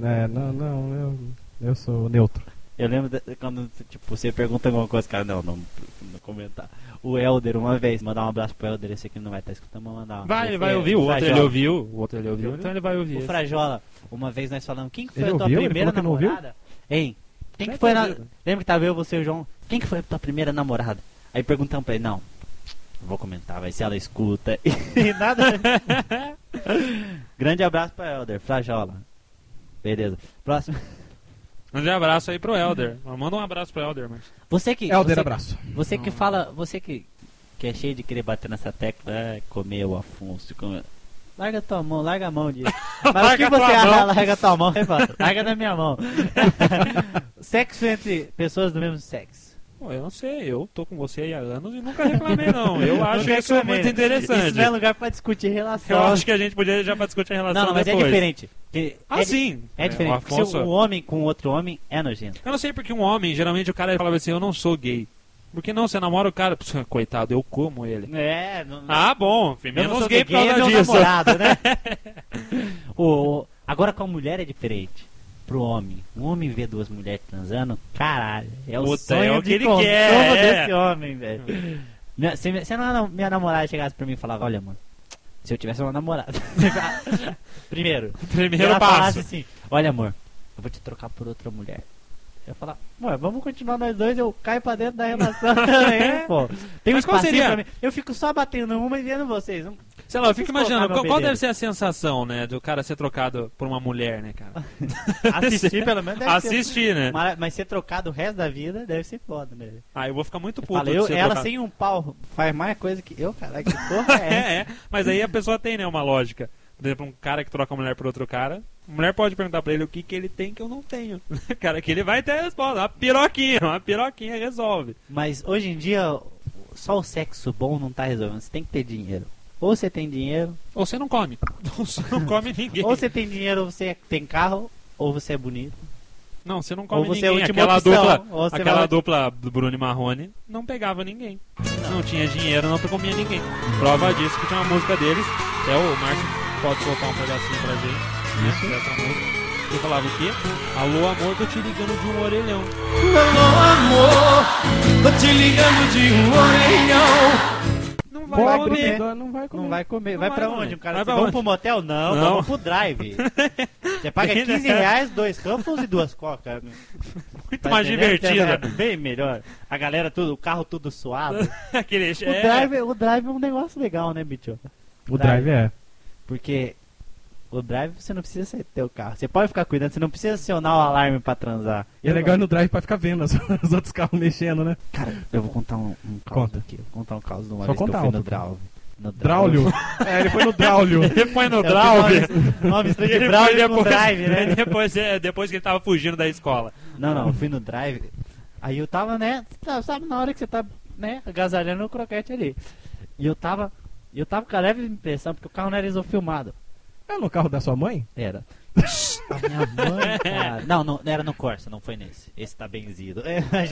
Eu sou neutro. Eu lembro quando você pergunta alguma coisa, cara, não comentar. O Helder, uma vez, mandar um abraço pro Helder, esse aqui não vai estar escutando, vou mandar. Ele vai ouvir, o outro ele ouviu, então ele vai ouvir. O Frajola, uma vez nós falamos: quem que foi a tua primeira namorada? Hein? Quem que foi lembra que tava eu, você e o João? Quem que foi a tua primeira namorada? Aí perguntamos pra ele: não vou comentar, vai ser ela escuta. E nada. Grande abraço pra Helder, Frajola. Beleza. Próximo. Grande abraço aí pro Helder. Manda um abraço pro Helder, mas... abraço. Você que fala, você que é cheio de querer bater nessa tecla, comer o Afonso, larga tua mão, larga a mão disso. Mas o que você acha? Larga tua mão, larga da minha mão. Sexo entre pessoas do mesmo sexo. Eu não sei, eu tô com você aí há anos e nunca reclamei não. Eu acho isso muito interessante. Isso não é lugar pra discutir relação. Eu acho que a gente podia já pra discutir a relação Não, mas depois. É diferente. Sim. É diferente. Afonso... Se um homem com outro homem é nojento. Eu não sei porque um homem, geralmente o cara falava assim: eu não sou gay. Por que não? Você namora o cara? Coitado, eu como ele. Bom, menos gay por causa disso. Namorado, né? Agora com a mulher é diferente. Pro homem. Um homem vê duas mulheres transando, caralho. É o sonho que ele quer desse homem, velho. Se minha namorada chegasse pra mim e falava: olha, mano, se eu tivesse uma namorada. Primeiro passo. Assim: olha, amor, eu vou te trocar por outra mulher. Eu ia falar, ué, vamos continuar nós dois, eu caio pra dentro da relação também, pô. Tem um Mas qual espacinho seria? pra mim. Eu fico só batendo uma e vendo vocês. Sei lá, eu fico imaginando, colocar meu qual bedelho. deve ser a sensação, né, do cara ser trocado por uma mulher, né, cara? Assistir pelo menos deve Assistir, né? Mas ser trocado o resto da vida deve ser foda, né? Ah, eu vou ficar muito puto Falei, de ser ela trocado. sem um pau faz mais coisa que eu, caralho, que porra é essa? É, mas aí a pessoa tem, né, uma lógica. Por exemplo, um cara que troca a mulher por outro cara, a mulher pode perguntar pra ele o que ele tem que eu não tenho. Cara, que ele vai ter a resposta. Uma piroquinha resolve. Mas hoje em dia, só o sexo bom não tá resolvendo. Você tem que ter dinheiro. Ou você tem dinheiro, Ou você não come. Ou você não come ninguém. ou você tem dinheiro, ou você tem carro, ou você é bonito. Não, você não come Ou você é a ninguém. última Aquela opção, dupla, ou você aquela vai- dupla do Bruno e Marrone não pegava ninguém. Não tinha dinheiro, não comia ninguém. Prova disso que tinha uma música deles. Até o Márcio pode soltar um pedacinho pra gente, né? Dessa música. Ele falava o quê? Alô, amor, tô te ligando de um orelhão. Alô, amor, tô te ligando de um orelhão. Não Vai vai comer. comer. Não vai comer. Não vai comer. Não Vai vai pra comer. onde? Um cara Vai assim, pra vamos onde? pro motel? Não, Não. vamos pro drive. Você paga R$15, 2 Ruffles e 2 Coca. Muito mais divertido. É bem melhor. A galera, tudo, o carro tudo suado. Aquele, O drive é um negócio legal, né, bicho? O drive é. Porque o drive você não precisa ter o carro. Você pode ficar cuidando, você não precisa acionar o alarme pra transar. E é legal ir no drive pra ficar vendo os outros carros mexendo, né? Cara, eu vou contar um caos Conta. aqui. Vou contar um caos de uma Só vez que eu contar fui um, no pô. Draulio. Braulio. É, ele foi no Braulio. Ele foi no Eu Draulio. fiz uma mistura de Ele Braulio foi com drive, né? depois que ele tava fugindo da escola. Não, eu fui no drive. Aí eu tava, né? Sabe na hora que você tá, né, agasalhando o croquete ali. E eu tava com a leve impressão, porque o carro não era isofilmado. É no carro da sua mãe? Era. A minha mãe, cara. Não, era no Corsa, não foi nesse. Esse tá benzido.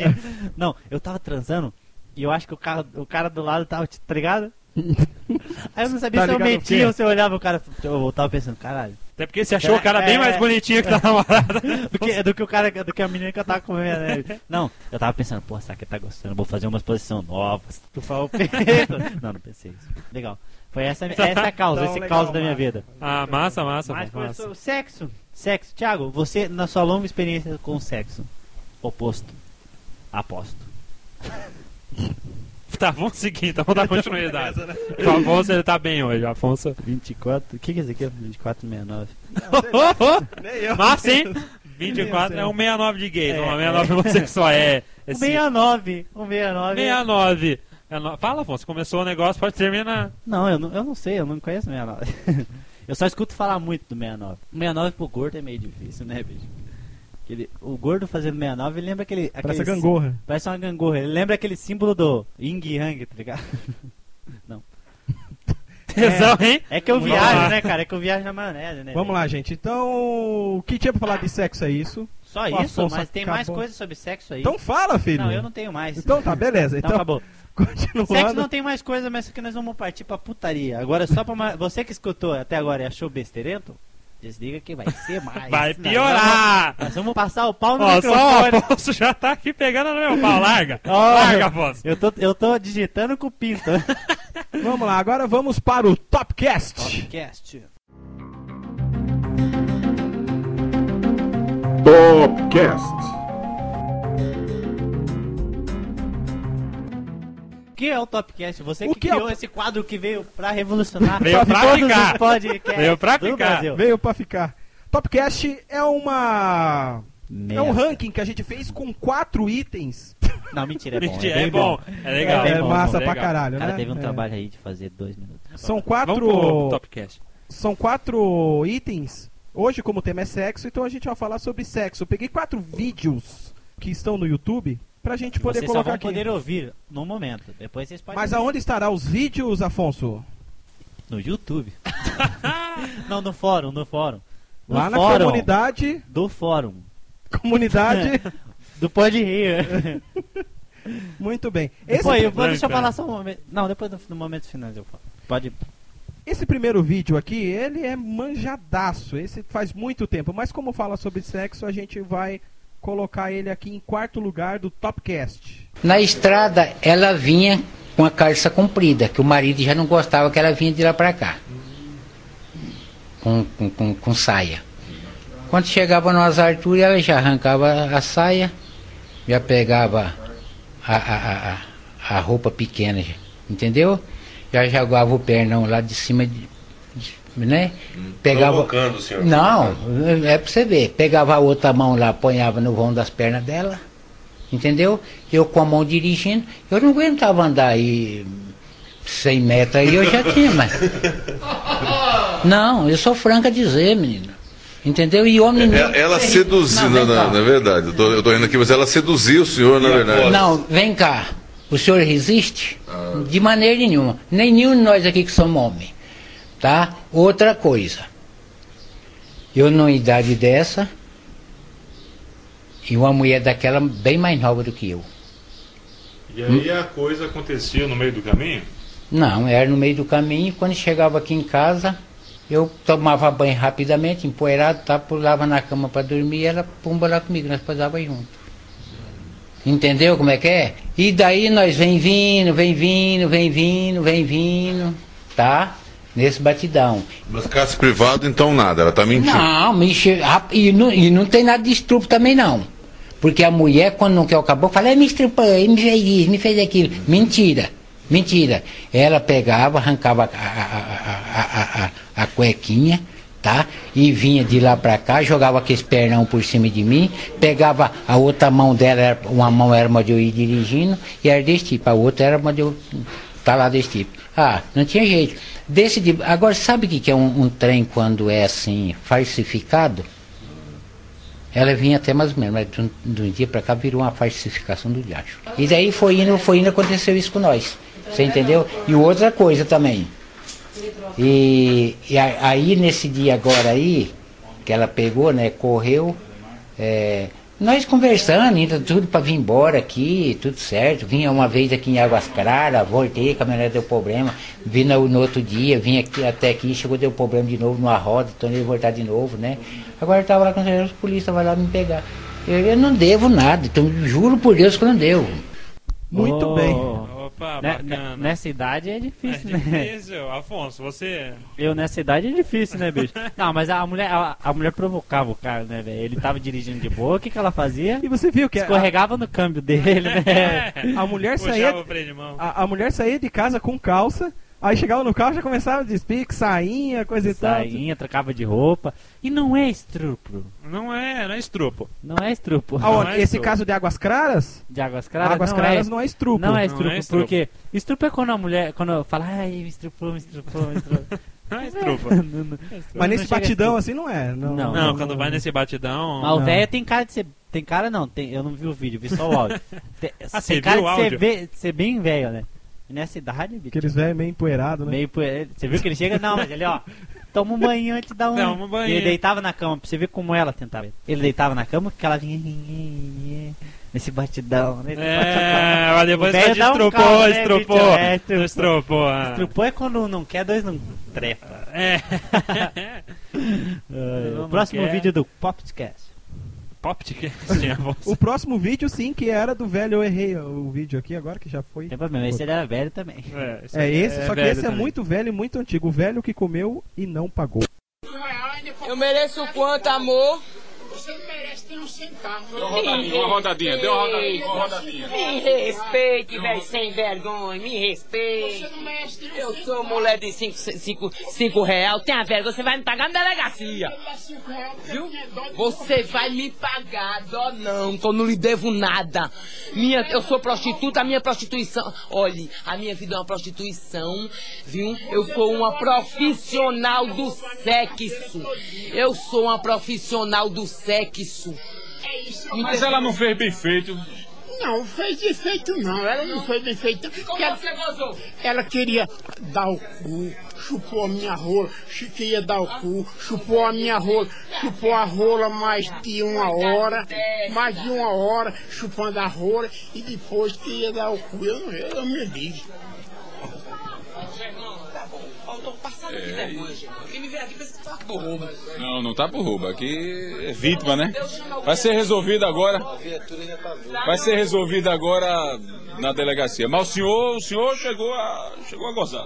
Não, eu tava transando e eu acho que o cara do lado tava, tá ligado? Aí eu não sabia Tá se eu ligado o quê? metia ou se eu olhava o cara. Eu tava pensando, caralho. Até porque você achou o cara bem mais bonitinho que tá namorado. Do que a menina que eu tava comendo, né? Não, eu tava pensando, pô, essa aqui tá gostando, vou fazer umas posições novas. Tu falou peito. Não pensei isso. Legal. Foi essa a causa, Então, esse legal, causa da minha massa. vida. Ah, massa. Mas foi sobre sexo. Sexo. Thiago, você, na sua longa experiência com o sexo, oposto. Aposto. Tá, vamos seguir, então vamos dar continuidade. O Afonso, ele tá bem hoje, Afonso. 24. O que é isso aqui? 2469. Nem eu. Massa, hein? 24 é um 69 de gays, uma 69 homossexual. O 69. O 69. 69. Fala, Afonso, começou o negócio, pode terminar. Não, eu não sei, eu não conheço o 69. Eu só escuto falar muito do 69. O 69 pro gordo é meio difícil, né, bicho? O gordo fazendo 69, ele lembra aquele... Parece a gangorra. Parece uma gangorra. Ele lembra aquele símbolo do Yin Yang, tá ligado? Não. Tesão, hein? É que eu Vamos viajo, lá. né, cara? É que eu viajo na maionese, né? Vamos lá, gente. Então, o que tinha pra falar de sexo é isso. Só O isso? Afonso Mas tem mais acabou. coisas sobre sexo aí? Então fala, filho. Não, eu não tenho mais. Então tá, beleza. Então Então, acabou. continuando. Sexo não tem mais coisa, mas que nós vamos partir pra putaria. Agora, só pra... Você que escutou até agora e achou besteirento, desliga que vai ser mais. Vai piorar! Nós vamos passar o pau no Ó, só o microfone. Afonso já tá aqui pegando no meu pau. Larga! Ó, Larga, Afonso! Eu tô digitando com o pinto. Vamos lá, agora vamos para o Topcast. Podcast. Topcast. O que é o Topcast? Você O que que é criou o- esse quadro que veio pra revolucionar Veio pra todos ficar. os podcasts Veio pra do ficar. Brasil. Veio pra ficar. Topcast é uma... É um Merda. ranking que a gente fez com 4 itens. Não, mentira, é bom. Mentira, bem é bom. É legal. É É bom, massa legal. pra caralho, O cara né? teve um É. trabalho aí de fazer 2 minutos. São Vamos pro 4... Topcast. São 4 itens. Hoje, como o tema é sexo, então a gente vai falar sobre sexo. Eu peguei 4 vídeos que estão no YouTube pra gente poder Vocês só colocar vão aqui. poder ouvir no momento. Depois vocês podem Mas ver aonde estará os vídeos, Afonso? no YouTube. Não, no fórum, no fórum. No Lá na fórum. comunidade. Do fórum. Comunidade. Do Pode Rir. Muito bem. Pô, Esse, deixa eu Branca. falar só um momento. Não, depois no momento final eu falo. Pode. esse primeiro vídeo aqui, ele é manjadaço. Esse faz muito tempo. Mas como fala sobre sexo, a gente vai colocar ele aqui em 4º lugar do Topcast. Na estrada, ela vinha com a calça comprida, que o marido já não gostava que ela vinha de lá pra cá. Com saia. Quando chegava no Arthur, ela já arrancava a saia, já pegava a roupa pequena, entendeu? Já jogava o pernão lá de cima, né? Pegava... Provocando o senhor. Não, é pra você ver. Pegava a outra mão lá, apanhava no vão das pernas dela, entendeu? Eu com a mão dirigindo, eu não aguentava andar aí 100 metros aí, eu já tinha, mas... Não, eu sou franca a dizer, menina. Entendeu? E homem... Ela seduziu, na verdade, eu tô indo aqui, mas ela seduziu o senhor, na verdade. Não, vem cá. O senhor resiste? De maneira nenhuma. Nenhum de nós aqui que somos homens. Tá? Outra coisa. Eu numa idade dessa, e uma mulher daquela bem mais nova do que eu. E aí a coisa acontecia no meio do caminho? Não, era no meio do caminho. Quando chegava aqui em casa, eu tomava banho rapidamente, empoeirado, tá, pulava na cama para dormir, e ela pumba lá comigo, nós posava junto. Entendeu como é que é? E daí nós vem vindo, tá? Nesse batidão. Mas caso privado, então nada, ela tá mentindo. Não, e não tem nada de estupro também não. Porque a mulher, quando não quer o caboclo, fala, me estrupou, me fez isso, me fez aquilo. Mentira. Ela pegava, arrancava a cuequinha, tá? E vinha de lá pra cá, jogava aqueles pernão por cima de mim, pegava a outra mão dela, uma mão era uma de eu ir dirigindo, e era desse tipo, a outra era uma de eu estar lá desse tipo. Ah, não tinha jeito. Agora, sabe o que é um trem quando é assim, falsificado? Ela vinha até mais ou menos, mas de um dia pra cá virou uma falsificação do diacho. E daí foi indo, aconteceu isso com nós. Você entendeu? E outra coisa também. E aí nesse dia agora aí, que ela pegou, né, correu, nós conversando, indo tudo para vir embora aqui, tudo certo. Vinha uma vez aqui em Águas Claras, voltei, a caminhonete deu problema. Vim no outro dia, vim aqui, até aqui, chegou, deu problema de novo numa roda, então ele voltar de novo, né? Agora eu estava lá com a polícia, vai lá me pegar. Eu não devo nada, então juro por Deus que eu não devo. Muito bem. Opa, bacana. Nessa idade é difícil, né? É difícil, Afonso, você... Eu nessa idade é difícil, né, bicho? Não, mas a mulher provocava o cara, né, velho? Ele tava dirigindo de boa, o que ela fazia? E você viu que... Escorregava no câmbio dele, né? A mulher saía... A mulher saía de casa com calça, aí chegava no carro e já começava a despique, sainha, coisa e tal. Sainha, trocava de roupa. E não é estupro. Não é estupro. Não é estupro. Esse caso de Águas Claras? De Águas Claras? Águas Claras não é estupro. Não é estupro, porque estupro é quando a mulher, quando fala, ai, me estrupou. Não é estupro. Mas nesse batidão assim não é. Não, quando vai nesse batidão... Mas o velho tem cara de ser... Tem cara não, eu não vi o vídeo, vi só o áudio. Você viu o áudio? Ser bem velho, né? Nessa idade, bicho. Aqueles velhos meio empoeirados, né? Meio empoeirado. Você viu que ele chega? Não, mas ele, ó, toma um banho antes de dar um... Toma um banho. Ele deitava na cama, pra você ver como ela tentava. Ele deitava na cama, que ela vinha... Nesse batidão, né? Mas depois você estrupou. Estrupou é quando não quer, dois não trepa. O próximo vídeo do Popcast. O próximo vídeo, sim, que era do velho. Eu errei o vídeo aqui agora, que já foi. Tem problema, esse ele era velho também. Só que esse é muito velho e muito antigo. O velho que comeu e não pagou. Eu mereço quanto, amor? Você não merece nem um centavo. Deu uma rodadinha. Me respeite, velho sem vergonha, me respeite. Você não merece nem um Eu centavo. sou mulher de 5 reais, tenha vergonha, você vai me pagar na delegacia. Viu? Você vai me pagar, dó não, que eu não lhe devo nada. Eu sou prostituta, a minha prostituição... Olhe, a minha vida é uma prostituição, viu? Eu sou uma profissional do sexo. Eu sou uma profissional do sexo. Mas ela não fez bem feito. Não, fez bem feito não. Ela não fez bem feito. Como você gozou? Ela queria dar o cu, chupou a minha rola, queria dar o cu, chupou a minha rola, chupou a rola mais de uma hora, chupando a rola e depois queria dar o cu. Eu me digo. Eu tô passando de vergonha, quem me vê aqui pensa que tá por roubo. Não tá por roubo. Aqui é vítima, né? Vai ser resolvido agora. Na delegacia. Mas o senhor chegou a gozar.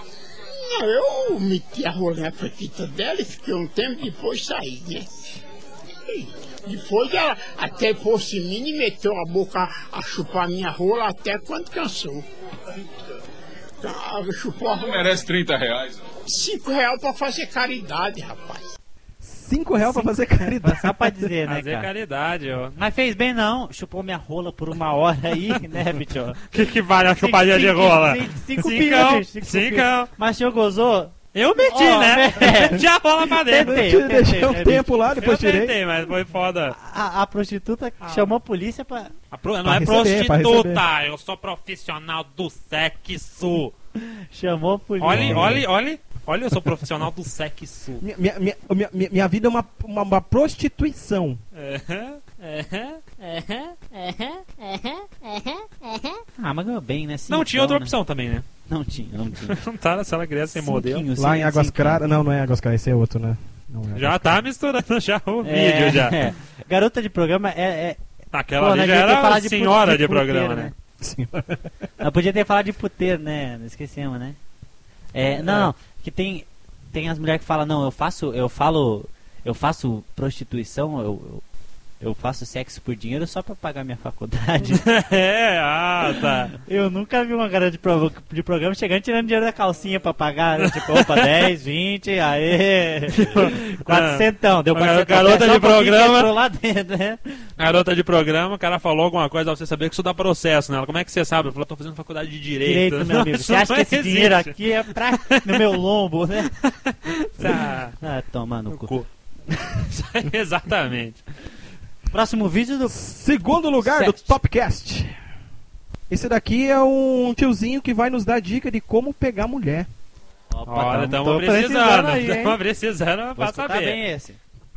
Não, eu meti a rola na pequita dela e fiquei um tempo, depois saí, né? Depois ela até pôs em mim e meteu a boca a chupar minha rola até quando cansou. Chupou a rola. Merece R$30. R$5 pra fazer caridade, rapaz. R$5 pra fazer caridade. Só pra dizer, né, Fazer cara? caridade, ó. Mas fez bem não, chupou minha rola por 1 hora aí, né, bicho? O que vale a chupadinha de rola? 5 Cincão. pila. Mas o senhor gozou? Eu meti, né? Meti a rola pra dentro. Tentei, Deixei um tempo lá, depois eu tirei. tentei, mas foi foda. A prostituta chamou a polícia pra... Não é receber, pra prostituta, eu sou profissional do sexo. Chamou a polícia. Olha, eu sou profissional do sexo. Minha vida é uma prostituição. Ah, mas ganhou bem, né? Não tinha outra opção também, né? Não tinha. Não tá, se ela queria ser modelo. Lá em Águas Claras... Não é Águas Claras, esse é outro, né? Não é Já tá misturando já o vídeo, já. Garota de programa Aquela ali já era senhora de programa, né? Eu podia ter falado de puteiro, né? Não esquecemos, né? Não, que tem as mulheres que falam, não, eu faço prostituição, eu faço sexo por dinheiro só pra pagar minha faculdade. Tá. Eu nunca vi uma garota de programa chegando tirando dinheiro da calcinha pra pagar, né? Tipo, opa, 10, 20, aê, 400, deu 400. Garota de programa. Entrou lá dentro, né? Garota de programa, o cara falou alguma coisa pra você saber que isso dá processo nela. Como é que você sabe? Ela falou, tô fazendo faculdade de Direito. Meu amigo. Você acha que esse dinheiro aqui é no meu lombo, né? Toma no cu. Exatamente. Próximo vídeo do... Segundo lugar do Topcast. Esse daqui é um tiozinho que vai nos dar dica de como pegar mulher. Olha, estamos precisando pra saber. Tá bem esse.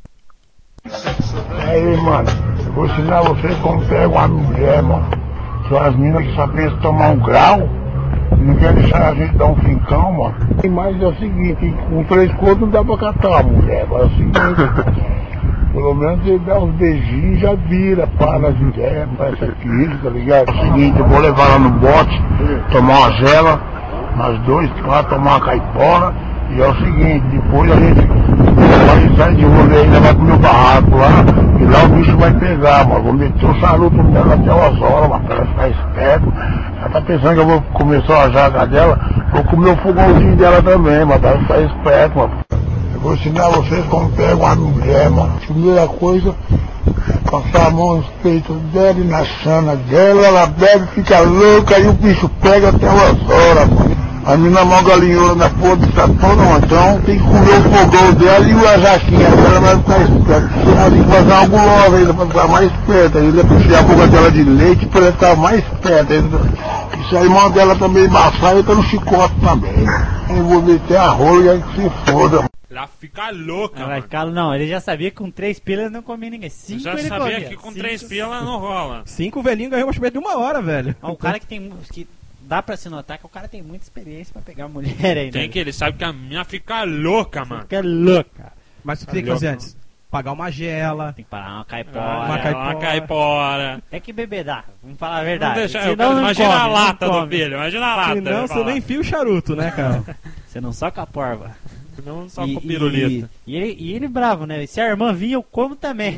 Aí, mano, eu vou ensinar vocês como pega uma mulher, mano. São as minas que só pensam em tomar um grau, não quer deixar a gente dar um fincão, mano. Mas é o seguinte, com 3 contos não dá pra catar uma mulher, mas é o seguinte... Pelo menos ele dá uns beijinhos e já vira, para as ideias, parece aquilo, tá ligado? É o seguinte, eu vou levar ela no bote, tomar uma gela, nós 2, 4, tomar uma caipora, e é o seguinte, depois a gente sai de rolê ainda, vai pro meu barraco lá, e lá o bicho vai pegar, mano. Vou meter o charuto nela até umas horas, mano, pra ela ficar esperto. Ela tá pensando que eu vou começar a jaga dela, vou comer o fogãozinho dela também, mano, pra ela ficar esperto, mano. Vou ensinar vocês como pega uma mulher, mano. Primeira coisa, passar a mão nos peitos dela e na chana dela, ela bebe, fica louca e o bicho pega até umas horas, mano. A menina mó galinhola na porra do sapão, então tem que comer o fogão dela e a jaquinha dela vai ficar esperta. Ela tem que fazer uma gulosa ainda pra ficar mais esperta, ainda pra encher a boca dela de leite pra ela ficar mais esperta ainda. E se a irmã dela também embaçar, eu tô no chicote também. Eu vou meter a rola e aí que se foda, mano. Ela fica louca, mano. Não, ele já sabia que com 3 pilas não comia ninguém. 5 já ele sabia comia. Que com 3 pilas não rola. 5 velhinhos ganhou uma chupeta de 1 hora, velho. O cara que dá pra se notar que o cara tem muita experiência pra pegar a mulher aí, né? Tem que ele sabe que a minha fica louca, mano. Fica louca. Mas o que tem que fazer antes? Pagar uma gela. Tem que pagar uma caipora. Uma caipora. Tem que bebedar, vamos falar a verdade. Imagina a lata do filho, imagina a lata. Senão você nem enfia o charuto, né, cara? Você não soca a porva. Não só com pirulito. E ele bravo, né? Se a irmã vinha, eu como também.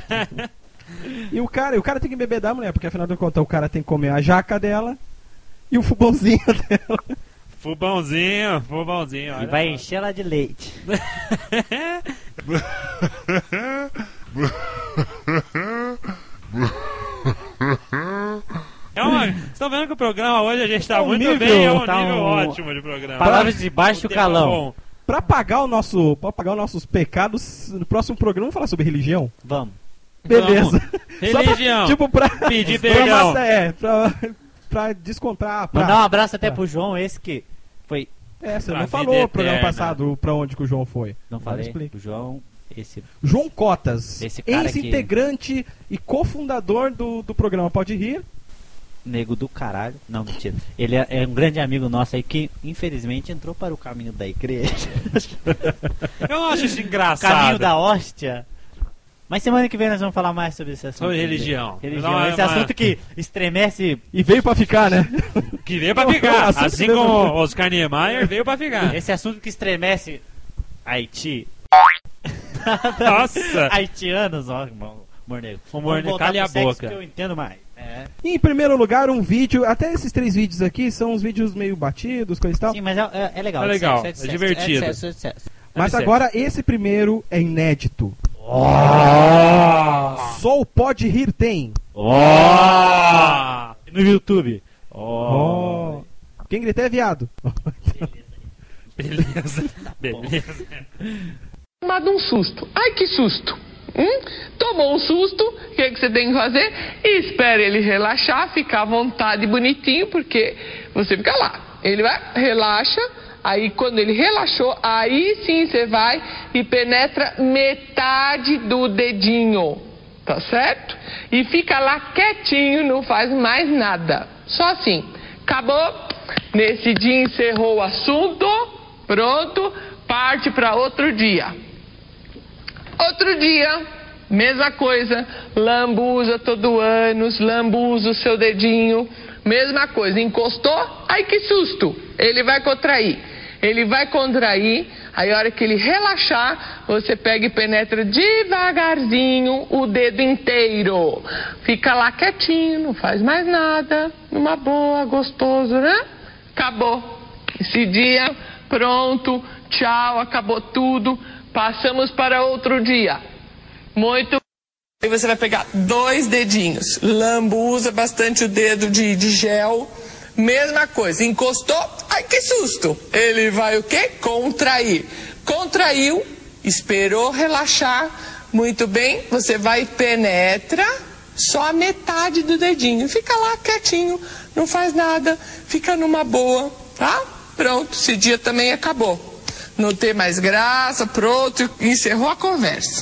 E o cara tem que beber da mulher, porque afinal de contas o cara tem que comer a jaca dela e o fubãozinho dela. Fubãozinho. E vai encher ela de leite. Vocês estão vendo que o programa hoje a gente tá muito nível, bem, é um nível ótimo de programa. Palavras de baixo calão. Bom. Pra pagar os nossos pecados, no próximo programa vamos falar sobre religião? Vamos. Beleza. Religião. Pra pedir perdão. Pra descontar. Mandar um abraço até pro João, esse que foi... Você não falou no programa passado pra onde que o João foi. Não falei. O João... João Cotas, ex-integrante e cofundador do programa Pode Rir. Nego do caralho. Não, mentira. Ele é um grande amigo nosso aí que, infelizmente, entrou para o caminho da igreja. Eu não acho isso engraçado. Caminho da hóstia. Mas semana que vem nós vamos falar mais sobre esse assunto. Sobre religião. Esse assunto que estremece... E veio pra ficar, né? Que veio pra ficar. Assim como o Oscar Niemeyer veio pra ficar. Esse assunto que estremece Haiti... Nossa! Haitianos, ó, humor negro. Humor negro, calha a boca. Que eu entendo mais. Em primeiro lugar, um vídeo, até esses 3 vídeos aqui são uns vídeos meio batidos, coisa e tal. Sim, mas é legal. É legal, é divertido. Mas agora esse primeiro é inédito. Só o Pode Rir tem. No YouTube. Quem grita é viado. Beleza. Tomado um susto. Ai, que susto. Tomou um susto, o que você tem que fazer? Espera ele relaxar, ficar à vontade, bonitinho, porque você fica lá. Ele vai, relaxa, aí quando ele relaxou, aí sim você vai e penetra metade do dedinho, tá certo? E fica lá quietinho, não faz mais nada. Só assim. Acabou. Nesse dia encerrou o assunto. Pronto. Parte para outro dia. Outro dia, mesma coisa, lambuza todo ano, lambuza o seu dedinho, mesma coisa, encostou, ai que susto, ele vai contrair, aí a hora que ele relaxar, você pega e penetra devagarzinho o dedo inteiro, fica lá quietinho, não faz mais nada, numa boa, gostoso, né? Acabou, esse dia, pronto, tchau, acabou tudo. Passamos para outro dia. Muito. Aí você vai pegar 2 dedinhos. Lambuza bastante o dedo de gel. Mesma coisa. Encostou. Ai, que susto. Ele vai o quê? Contrair. Contraiu. Esperou relaxar. Muito bem. Você vai e penetra só a metade do dedinho. Fica lá quietinho. Não faz nada. Fica numa boa. Tá? Pronto. Esse dia também acabou. Não tem mais graça, pronto, encerrou a conversa.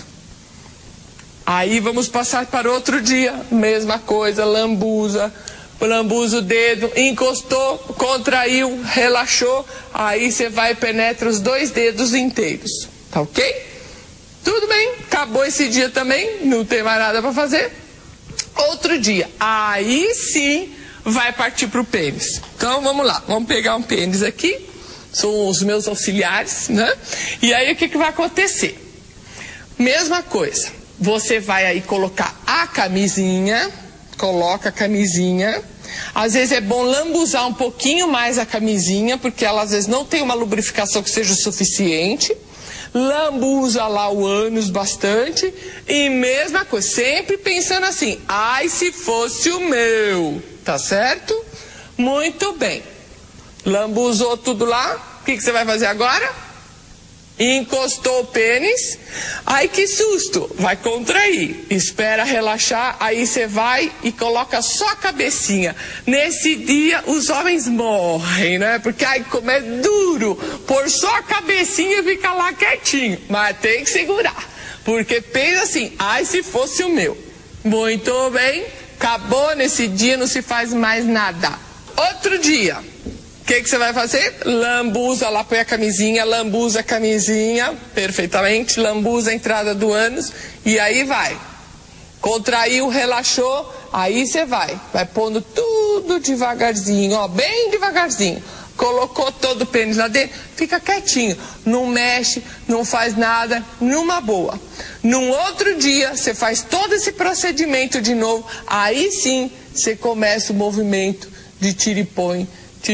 Aí vamos passar para outro dia, mesma coisa, lambuza o dedo, encostou, contraiu, relaxou, aí você vai e penetra os 2 dedos inteiros, tá ok? Tudo bem, acabou esse dia também, não tem mais nada para fazer. Outro dia, aí sim vai partir para o pênis. Então vamos lá, vamos pegar um pênis aqui. São os meus auxiliares, né? E aí o que vai acontecer? Mesma coisa. Você vai aí colocar a camisinha. Coloca a camisinha. Às vezes é bom lambuzar um pouquinho mais a camisinha, porque ela às vezes não tem uma lubrificação que seja o suficiente. Lambuza lá o ânus bastante. E mesma coisa, sempre pensando assim, ai se fosse o meu, tá certo? Muito bem. Lambuzou tudo lá, o que você vai fazer agora? Encostou o pênis, ai que susto, vai contrair, espera relaxar, aí você vai e coloca só a cabecinha. Nesse dia os homens morrem, né? Porque ai como é duro, pôr só a cabecinha e ficar lá quietinho, mas tem que segurar, porque pensa assim, ai se fosse o meu. Muito bem, acabou nesse dia, não se faz mais nada. Outro dia. O que você vai fazer? Lambuza lá, põe a camisinha, lambuza a camisinha, perfeitamente, lambuza a entrada do ânus, e aí vai. Contraiu, relaxou, aí você vai pondo tudo devagarzinho, ó, bem devagarzinho. Colocou todo o pênis lá dentro, fica quietinho, não mexe, não faz nada, numa boa. Num outro dia, você faz todo esse procedimento de novo, aí sim, você começa o movimento de tira e põe,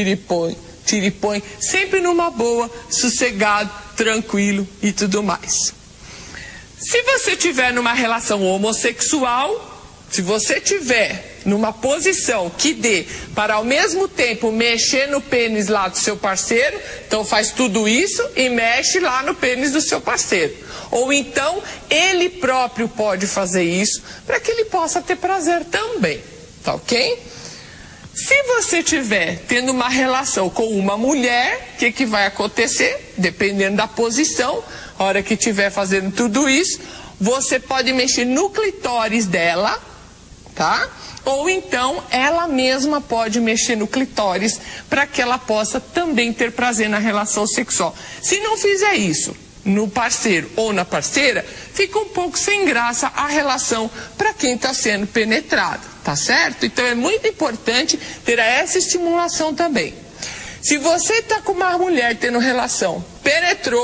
sempre numa boa, sossegado, tranquilo e tudo mais. Se você tiver numa relação homossexual, se você tiver numa posição que dê para ao mesmo tempo mexer no pênis lá do seu parceiro, então faz tudo isso e mexe lá no pênis do seu parceiro. Ou então ele próprio pode fazer isso para que ele possa ter prazer também, tá ok? Se você estiver tendo uma relação com uma mulher, o que vai acontecer? Dependendo da posição, a hora que estiver fazendo tudo isso, você pode mexer no clitóris dela, tá? Ou então ela mesma pode mexer no clitóris para que ela possa também ter prazer na relação sexual. Se não fizer isso no parceiro ou na parceira, fica um pouco sem graça a relação para quem está sendo penetrado. Tá certo? Então é muito importante ter essa estimulação também. Se você está com uma mulher tendo relação, penetrou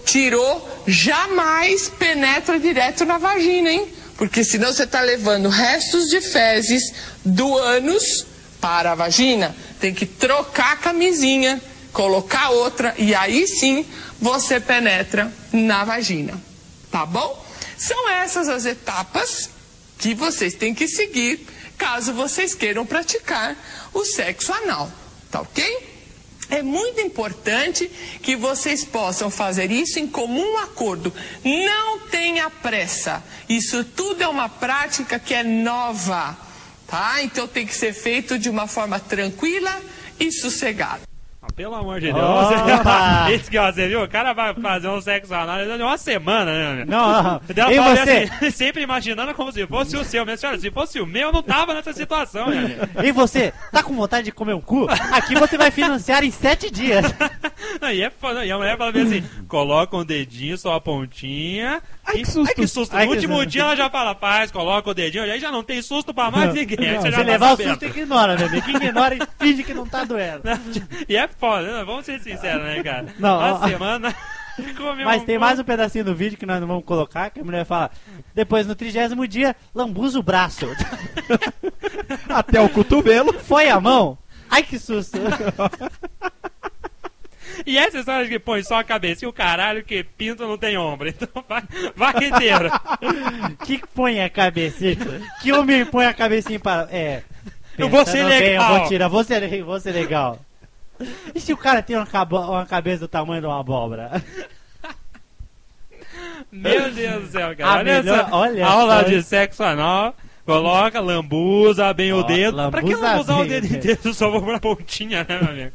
tirou, jamais penetra direto na vagina, hein? Porque senão você tá levando restos de fezes do ânus para a vagina. Tem que trocar a camisinha, colocar outra e aí sim você penetra na vagina. Tá bom? São essas as etapas que vocês têm que seguir caso vocês queiram praticar o sexo anal. Tá ok? É muito importante que vocês possam fazer isso em comum acordo. Não tenha pressa. Isso tudo é uma prática que é nova, tá? Então tem que ser feito de uma forma tranquila e sossegada. Pelo amor de Deus, isso que você viu, o cara vai fazer um sexo anal de uma semana, né? Não. E você? Assim, sempre imaginando como se fosse o seu. Minha senhora, se fosse o meu, eu não tava nessa situação, né? E você, tá com vontade de comer um cu? Aqui você vai financiar em 7 dias. E a mulher fala assim, coloca um dedinho, só a pontinha. Ai, que susto. Ai, que susto. No último dia ela já fala, paz, coloca o dedinho, aí já não tem susto pra mais ninguém. Não, você já levar o susto, ignora, bebê. Que ignora e finge que não tá doendo. E é foda, né? Vamos ser sinceros, né, cara? Não, uma semana... Mas tem mais um pedacinho do vídeo que nós não vamos colocar, que a mulher fala, depois no 30º dia, lambuza o braço. Até o cotovelo. Foi a mão? Ai, que susto. E essa história que põe só a cabeça e o caralho que pinto não tem ombro. Então vai inteiro. Que põe a cabecinha? Que homem põe a cabecinha para... Eu vou ser legal. Bem, eu vou tirar, vou ser legal. E se o cara tem uma cabeça do tamanho de uma abóbora? Meu Deus do céu, cara. Olha aula de sexo anal. Coloca, lambuza bem o dedo. Pra que lambuzar o dedo inteiro? Só vou pra pontinha, né, meu amigo?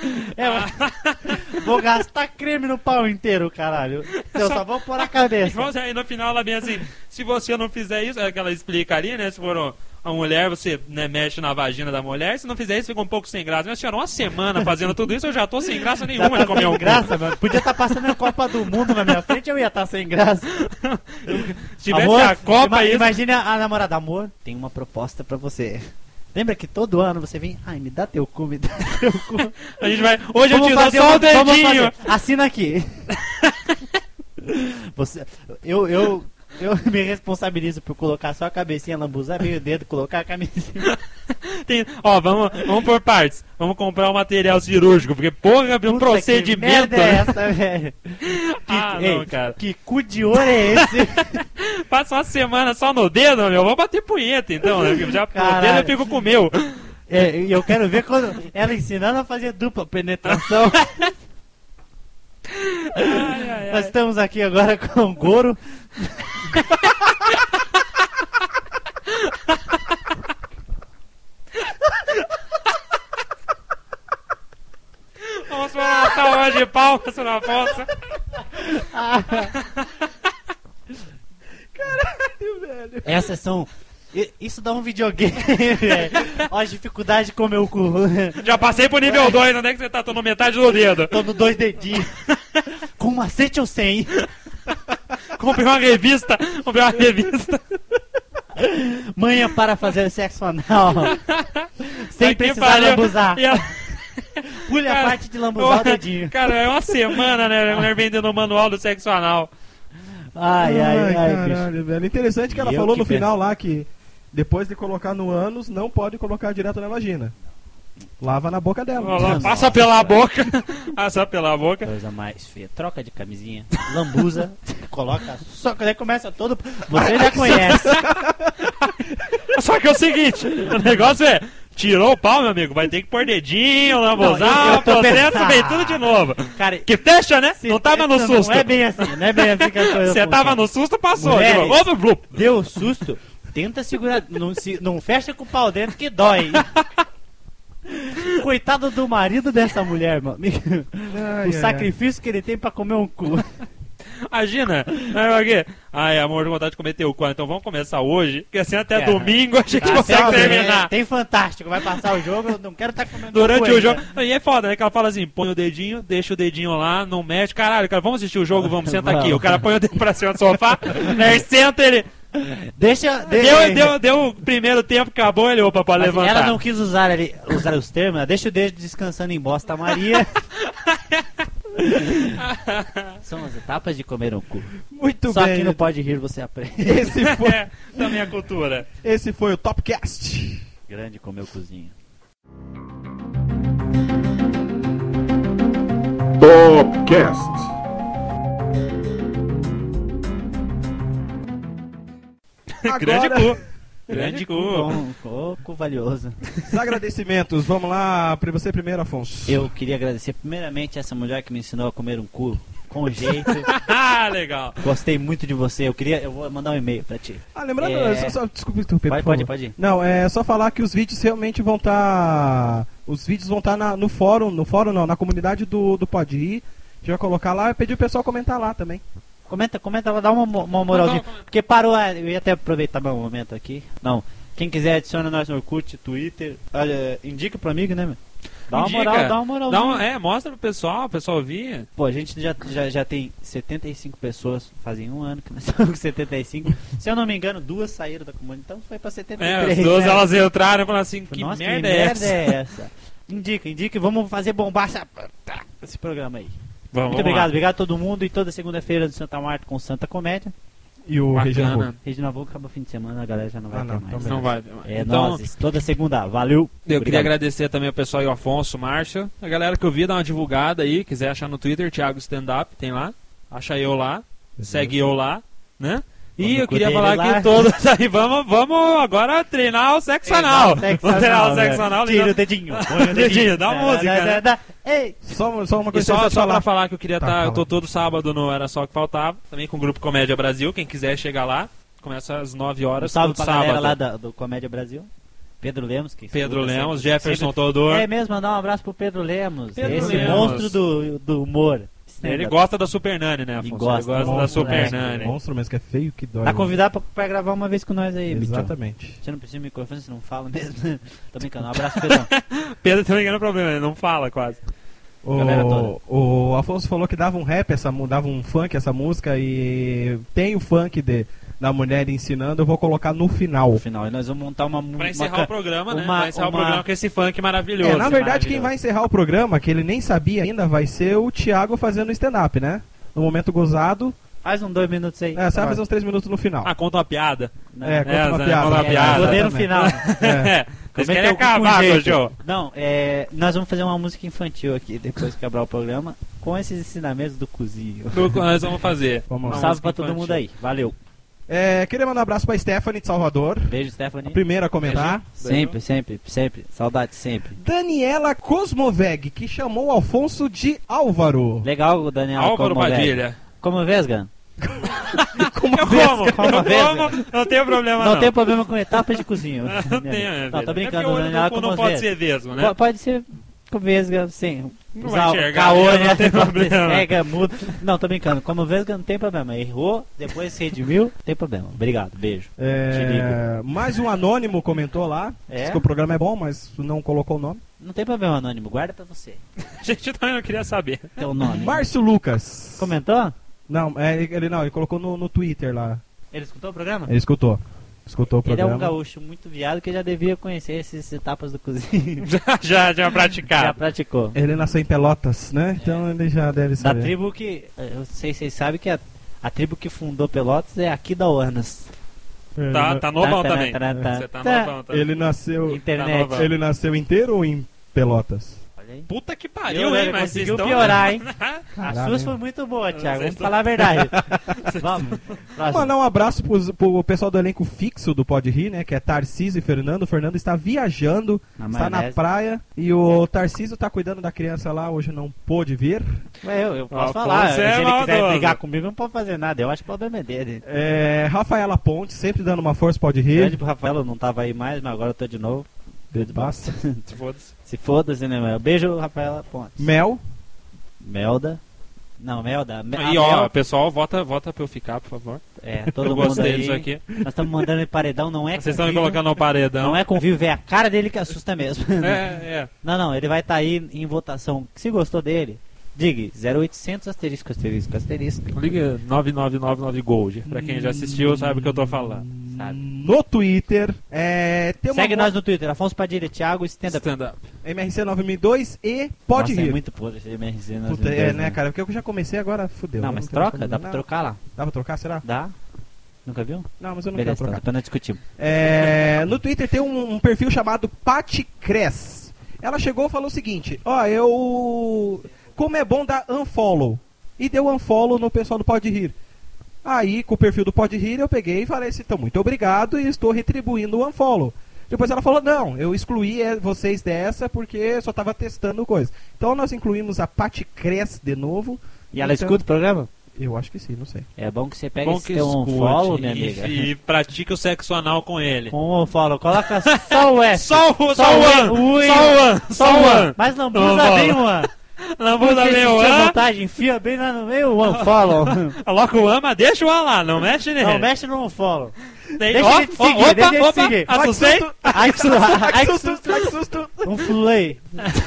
Vou gastar creme no pau inteiro, caralho. Eu só vou pôr a cabeça. Aí no final ela vem assim, se você não fizer isso, é que ela explica ali, né? Se for uma mulher, você, né, mexe na vagina da mulher. Se não fizer isso, fica um pouco sem graça. Minha senhora, uma semana fazendo tudo isso, eu já tô sem graça nenhuma de comer um graça, mano. Podia estar passando a Copa do Mundo na minha frente, eu ia estar sem graça. Se tivesse amor, a Copa aí. Imagina a namorada, amor, tem uma proposta pra você. Lembra que todo ano você vem, ai, me dá teu cu, me dá teu cu. A gente vai, hoje eu te dou só o dedinho. Assina aqui. Eu me responsabilizo por colocar só a cabecinha, lambuzar bem o dedo, colocar a camisinha. Vamos por partes. Vamos comprar um material cirúrgico, porque porra, um procedimento. Que merda é essa, velho? Não, cara. Que cu de ouro é esse? Passa uma semana só no dedo, meu. Vou bater punheta, então, né? Já no dedo eu fico com o meu. E eu quero ver quando ela ensinando a fazer dupla penetração. Nós estamos aqui agora com o Goro. Vamos para uma salva de palmas na fossa. Caralho, velho. Essas são... Isso dá um videogame, velho. Olha a dificuldade de comer o cu. Já passei pro nível 2, onde é que você tá? Tô no metade do dedo. Tô no 2 dedinhos. Com macete ou sem? Comprei uma revista. Manha para fazer sexo anal. Sem precisar lambuzar. Pule a parte de lambuzar o dedinho. Cara, é uma semana, né? A mulher vendendo o manual do sexo anal. Ai, caralho, velho. Interessante que ela falou no final lá que depois de colocar no ânus, não pode colocar direto na vagina. Lava na boca dela. Passa pela boca. Passa pela boca. Coisa mais feia. Troca de camisinha. Lambuza. Coloca. Só que aí começa todo. Você já conhece. Só que é o seguinte: o negócio é. Tirou o pau, meu amigo, vai ter que pôr dedinho, lambuzar, processo, vem tudo de novo. Cara, que fecha, né? Não tava no susto. Não é bem assim que a coisa Você tava no susto, passou. Mulheres, deu susto, tenta segurar, não fecha com o pau dentro que dói. Coitado do marido dessa mulher, mano. O sacrifício que ele tem pra comer um cu. Imagina, ai, amor, vontade de comer teu cu, então vamos começar hoje, que assim até domingo a gente consegue terminar. Tem Fantástico, vai passar o jogo, eu não quero estar comendo durante o jogo. E é foda, né, que ela fala assim, põe o dedinho, deixa o dedinho lá, não mexe, caralho, cara, vamos assistir o jogo, vamos, senta aqui. O cara põe o dedo pra cima do sofá, aí senta ele... Deu o primeiro tempo, acabou, ele, opa, pode levantar. Ela não quis usar os termos, deixa o dedo descansando em Bosta Maria. São as etapas de comer um cu. Muito Só bem. que não pode rir, você aprende. Esse foi, Também a cultura. esse foi o Topcast. Grande comer o cozinho. Topcast. Grande Agora, cu. Grande cu. Bom, cu valioso. os agradecimentos. Vamos lá, pra você primeiro, Afonso. Eu queria agradecer primeiramente essa mulher que me ensinou a comer um cu com jeito. Ah, legal. Gostei muito de você. Eu vou mandar um e-mail pra ti. Ah, lembrando, desculpa interromper, por Pode favor. ir. Não, é só falar que os vídeos realmente vão estar... Os vídeos vão estar no fórum, na comunidade do Pode Ir. A gente vai colocar lá e pedir o pessoal comentar lá também. Comenta lá, dá uma moralzinha. Porque parou, eu ia até aproveitar meu momento aqui. Não, quem quiser adiciona nós no Orkut, Twitter. Olha, indica pro amigo, né, meu? Dá uma moral, dá uma moralzinha. Mostra pro pessoal, o pessoal ouvir. Pô, a gente já tem 75 pessoas, fazem um ano que nós estamos com 75. Se eu não me engano, 2 saíram da comunidade, então foi pra 73. As duas né? elas entraram e falaram assim, que Nossa, merda é essa? Indica, vamos fazer bombar esse programa aí. Vamos Muito lá. obrigado a todo mundo. E toda segunda-feira do Santa Marta com Santa Comédia. E o Regina Vogue. Regina Vogue acaba o fim de semana, a galera já não vai ter mais. Não vai ter mais. É Então, nós, toda segunda. Valeu. Eu queria agradecer também ao pessoal e o Afonso, Márcio. A galera que eu vi, dá uma divulgada aí. Quiser achar no Twitter, Thiago Stand Up, tem lá. Acha eu lá. Segue eu lá, né? E eu queria falar que todos aí, vamos agora treinar o sexo anal. Vamos treinar o sexo anal. Tira o dedinho. Põe o dedinho, dá uma música, né? Ei. Só uma E coisa só pra falar que eu queria Tá, eu tô todo sábado no Era Só o que Faltava, também com o Grupo Comédia Brasil, quem quiser chegar lá, começa às 9 horas, salve todo pra galera sábado. lá do Comédia Brasil. Pedro Lemos, que Pedro Lemos, sempre, Jefferson Todor. É mesmo, mandar um abraço pro Pedro Lemos, esse Lemos. monstro do humor. Ele gosta da Super Nani, né, Afonso? Gosta da Super Nani. Monstro mesmo, que é feio, que dói. Tá convidado pra gravar uma vez com nós aí, bicho. Exatamente. Você não precisa de microfone, você não fala mesmo. Tô brincando, um abraço, Pedrão. Pedro também não é problema, ele não fala quase. O Afonso falou que dava um rap, dava um funk essa música, e tem o funk da mulher ensinando, eu vou colocar no final. No final, e nós vamos montar uma música. Pra encerrar o programa, né? Vai encerrar o programa com esse funk maravilhoso. Na verdade, quem vai encerrar o programa, que ele nem sabia ainda, vai ser o Thiago fazendo stand-up, né? No momento gozado. Faz uns 2 minutos aí. Você vai fazer uns 3 minutos no final. Ah, conta uma piada. Conta uma piada. Conta uma piada. Poder no final. Vocês querem acabar com o show. Não, nós vamos fazer uma música infantil aqui, depois que acabar o programa, com esses ensinamentos do cozinho. Nós vamos fazer. Um salve pra todo mundo aí. Valeu. Queria mandar um abraço pra Stephanie de Salvador. Beijo, Stephanie. A primeira a comentar. Sempre. Saudade sempre. Daniela Cosmoveg, que chamou o Alfonso de Álvaro. Legal, Daniela. Álvaro Padilha. Como Vesga? Como? Não tem problema, não. Não tem problema com etapas de cozinha. Não tem, Não, tô brincando, Daniela. Não pode ser vesgo, né? Pode ser com Vesga, sim. Não vai enxergar, caolho, não tem problema. Cega, mudo. Não, tô brincando. Como Vesga não tem problema. Errou, depois se redimiu, não tem problema. Obrigado, beijo. Te ligo. Mais um anônimo comentou lá. Diz que o programa é bom, mas não colocou o nome. Não tem problema, anônimo. Guarda pra você. Gente, também não queria saber. Teu nome. Márcio Lucas. Comentou? Não, ele colocou no Twitter lá. Ele escutou o programa? Ele escutou o programa. Ele é um gaúcho muito viado que já devia conhecer essas etapas do cozinho. já praticado. Já praticou. Ele nasceu em Pelotas, né? Então ele já deve saber. Da tribo que... Eu sei se vocês sabem que a tribo que fundou Pelotas é aqui da Uanas. Tá novão também. Você tá novão também. Ele nasceu... Internet. Ele nasceu inteiro ou em Pelotas? Puta que pariu, hein? Mas vocês conseguiu estão... piorar, hein? Caralho. A sua foi muito boa, Thiago. Vamos falar a verdade. Vamos. Mandar um abraço pro pessoal do elenco fixo do Pode Rir, né? Que é Tarcísio e Fernando. O Fernando está viajando, está na praia. E o Tarcísio tá cuidando da criança lá. Hoje não pôde vir. Eu posso falar. Se ele quiser brigar comigo, não pode fazer nada. Eu acho que o problema é dele. Rafaela Ponte, sempre dando uma força, Pode Rir. Grande pro Rafaela, eu não tava aí mais, mas agora eu tô de novo. Basta. Se foda-se, né, meu? Beijo, Rafaela Pontes. Melda. Não, Melda. Aí, ó, pessoal, vota pra eu ficar, por favor. Todo eu mundo gostei aí. disso aqui. Nós estamos mandando em paredão, não é Vocês estão me colocando no paredão. Não é convívio, é a cara dele que assusta mesmo. Não, ele vai estar aí em votação. Se gostou dele, diga 0800 asterisco. Liga 9999 Gold. Pra quem já assistiu, sabe o que eu tô falando. sabe. No Twitter. Segue nós no Twitter, Afonso Padilha, Thiago Stand Up. MRC 9002 e Pode Nossa, Rir. É muito podre esse MRC 9002. Puta, né, cara? Porque eu já comecei agora, fudeu. Não, mas troca? Dá pra trocar lá. Dá pra trocar, será? Dá. Nunca viu? Não, mas eu não Beleza, quero trocar. depois nós discutimos. No Twitter tem um perfil chamado Pati Cress. Ela chegou e falou o seguinte: como é bom dar unfollow. E deu unfollow no pessoal do Pode Rir. Aí, com o perfil do Pode Rir, eu peguei e falei assim: então, muito obrigado e estou retribuindo o unfollow. Depois ela falou: não, eu excluí vocês dessa porque só estava testando coisa. Então nós incluímos a Pati Cress de novo. E ela escuta o programa? Eu acho que sim, não sei. É bom que você pega esse unfollow, minha amiga. E pratique o sexo anal com ele. Com o unfollow, coloca só o S. Só o one. Mas não usa bem o one. Não muda bem o one. Vantagem, enfia bem lá no meio o unfollow. Coloca o one, mas deixa o one lá, não mexe nele. Não mexe no unfollow. Deixa ele seguir, assustei. Ai, que susto. Um flay.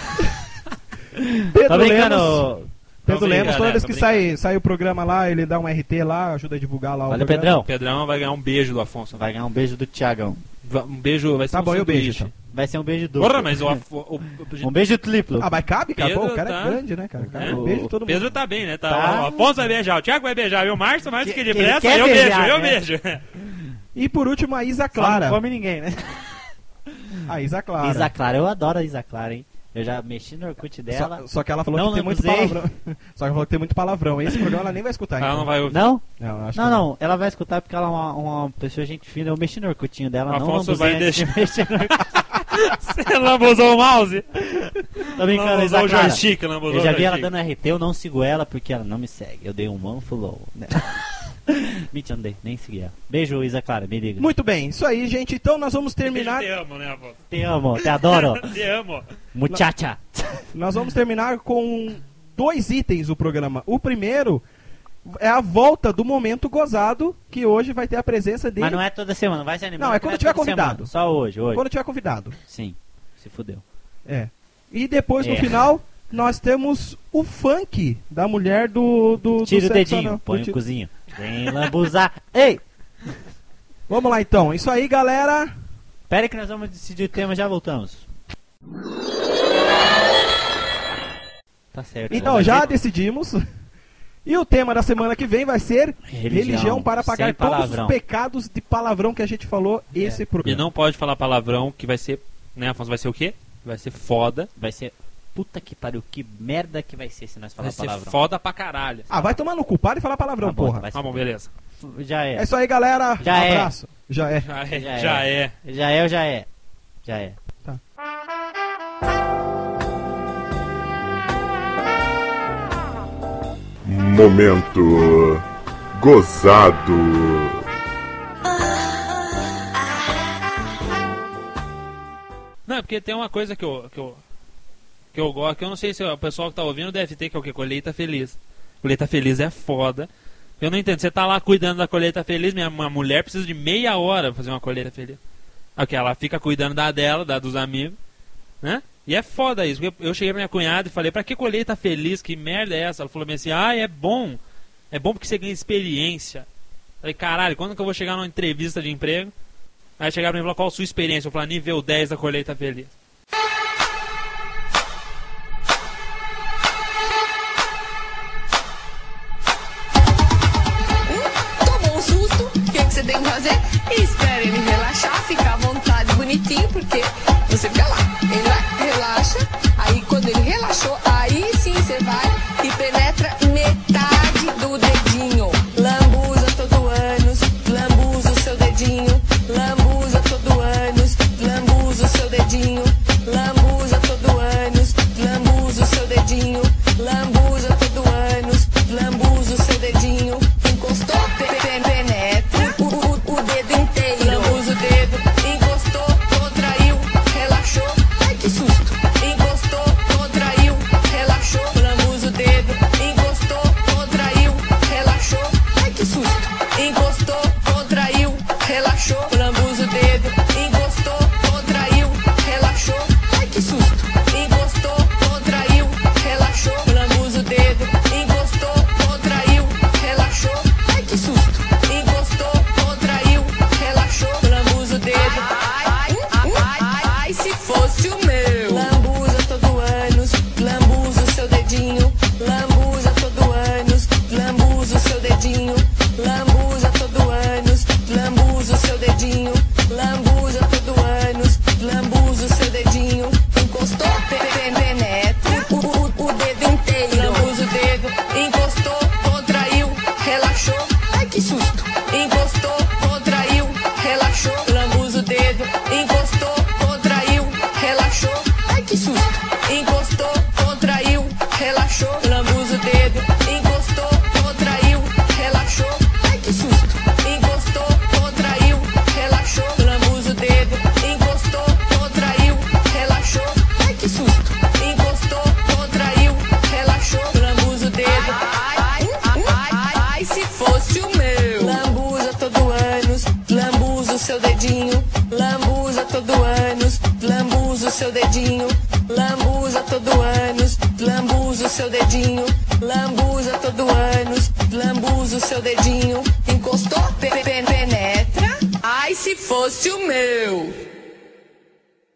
Tô brincando. Pedro Lemos, toda vez que sai o programa lá, ele dá um RT lá, ajuda a divulgar lá o programa. Pedrão. Pedrão vai ganhar um beijo do Afonso. Vai ganhar um beijo do Thiagão. Um beijo, vai ser tá bom, eu beijo. Então. Vai ser um beijo duplo. Porra, mas um beijo triplo. Ah, mas cabe, cara. Pedro Pô, o cara é grande, né, cara? Um beijo de todo mundo. Pedro tá bem, né? O Afonso vai beijar, o Thiago vai beijar, e o Márcio mais que depressa, eu beijo. E por último, a Isa Clara. Só não come ninguém, né? A Isa Clara. Isa Clara, eu adoro a Isa Clara, hein? Eu já mexi no Orkut dela. Só que ela falou que tem muito palavrão. Só que ela falou que tem muito palavrão. Esse programa ela nem vai escutar. Ela não vai ouvir. Não? Não. Ela vai escutar porque ela é uma pessoa gente fina. Eu mexi no Orkutinho dela. Afonso não vai deixar. Você lambuzou o mouse? Tô brincando, Isa o joystick, eu já vi ela dando RT, eu não sigo ela porque ela não me segue. Eu dei um unfollow, né? Mentira, não dei, nem segui ela. Beijo, Isa Clara, me liga. Muito bem, isso aí, gente. Então nós vamos terminar. Te amo, né, Afonso? Te amo, te adoro. Te amo. Muchacha. Nós vamos terminar com 2 itens o programa. O primeiro é a volta do Momento Gozado, que hoje vai ter a presença dele. Mas não é toda semana, vai ser animado. Não, é quando tiver convidado. Só hoje. Quando tiver convidado. Sim, se fudeu. E depois, no final, nós temos o funk da mulher do tira o dedinho, anal. põe o cozinho. Vem lambuzar. Ei! Vamos lá, então. Isso aí, galera. Espera aí que nós vamos decidir o tema, já voltamos. Tá certo. Então, já decidimos. E o tema da semana que vem vai ser religião para pagar todos os pecados de palavrão que a gente falou esse programa. E não pode falar palavrão, que vai ser, né, Afonso? Vai ser o quê? Vai ser foda. Vai ser... Puta que pariu, que merda que vai ser se nós falar palavrão. Vai ser foda pra caralho. Vai tomar no cu, para e falar palavrão, porra. Tá bom, beleza. Já é. É isso aí, galera. Já um abraço. Já é. Tá. Momento gozado. Não, porque tem uma coisa que eu gosto, que eu não sei se o pessoal que tá ouvindo deve ter, que é o que? Colheita feliz. Colheita feliz é foda. Eu não entendo, você tá lá cuidando da colheita feliz, minha mulher precisa de meia hora pra fazer uma colheita feliz. Ok, ela fica cuidando da dela, dos amigos, né? E é foda isso, porque eu cheguei pra minha cunhada e falei: pra que colheita feliz? Que merda é essa? Ela falou assim: é bom. É bom porque você ganha experiência. Falei: caralho, quando que eu vou chegar numa entrevista de emprego? Aí chegar pra mim e falar: qual a sua experiência? Eu falei: nível 10 da colheita feliz. Tomou um susto, o que você tem que fazer? Espere ele relaxar, ficar à vontade, bonitinho, porque você fica lá. Ele vai, relaxa, aí quando ele relaxou, aí sim você vai e penetra metade do dedinho. Lambuza todo ânus, lambuza o seu dedinho, lambuza todo ânus, lambuza o seu dedinho. susto. Encostou, contraiu, relaxou, lambuza o dedo. Encostou, contraiu, relaxou. Ai, que susto. Encostou, contraiu, relaxou, lambuza o dedo. Encostou, contraiu, relaxou. Ai, que susto. Encostou, contraiu, relaxou, lambuza o dedo. Encostou, contraiu, relaxou. Ai, que susto. Encostou, contraiu, relaxou, lambuza o dedo. Ai, se fosse o meu. Lambuza todo ânus, lambuza o seu dedinho. Lambuza todo ânus, lambuza o seu dedinho. Lambuza todo ânus, lambuza o seu dedinho. Lambuza todo ânus, lambuza o seu dedinho. Encostou, penetra. Ai, se fosse o meu.